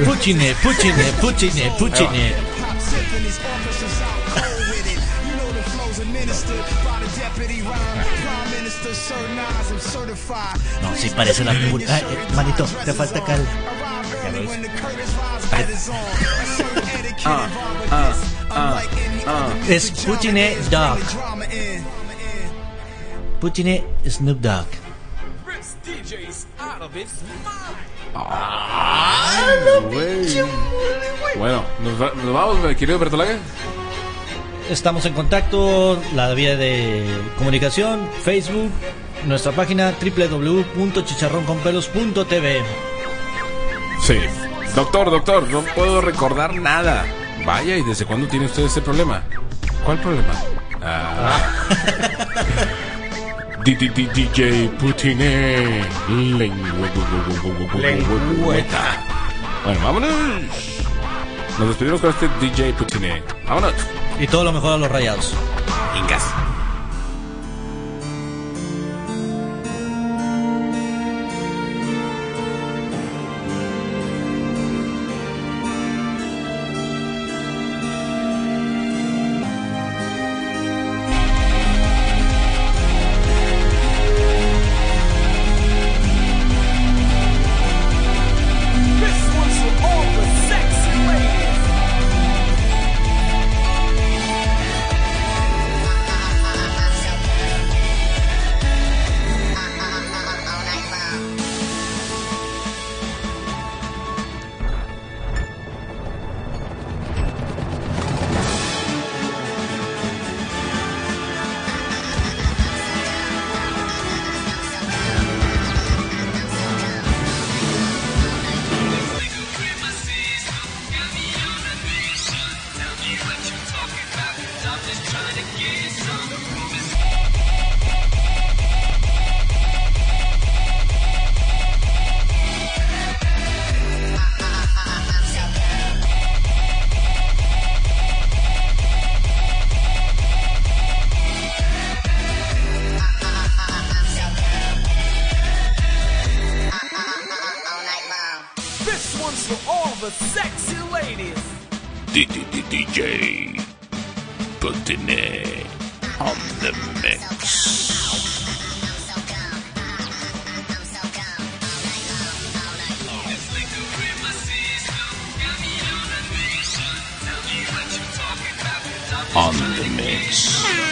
No, sí parece la manito, te falta cal. Es Puchine Dog. Puchine Snoop Dogg. Bueno, nos vamos, mi querido Bertolaga. Estamos en contacto, la vía de comunicación, Facebook, nuestra página www.chicharronconpelos.tv. Sí. Doctor, no puedo recordar nada. Vaya, ¿y desde cuándo tiene usted ese problema? ¿Cuál problema? DJ Putine Lengüeta. Bueno, vámonos. Nos despedimos con este DJ Putine. Vámonos. Y todo lo mejor a los Rayados. Incas. DJ Putine on the mix. On the mix.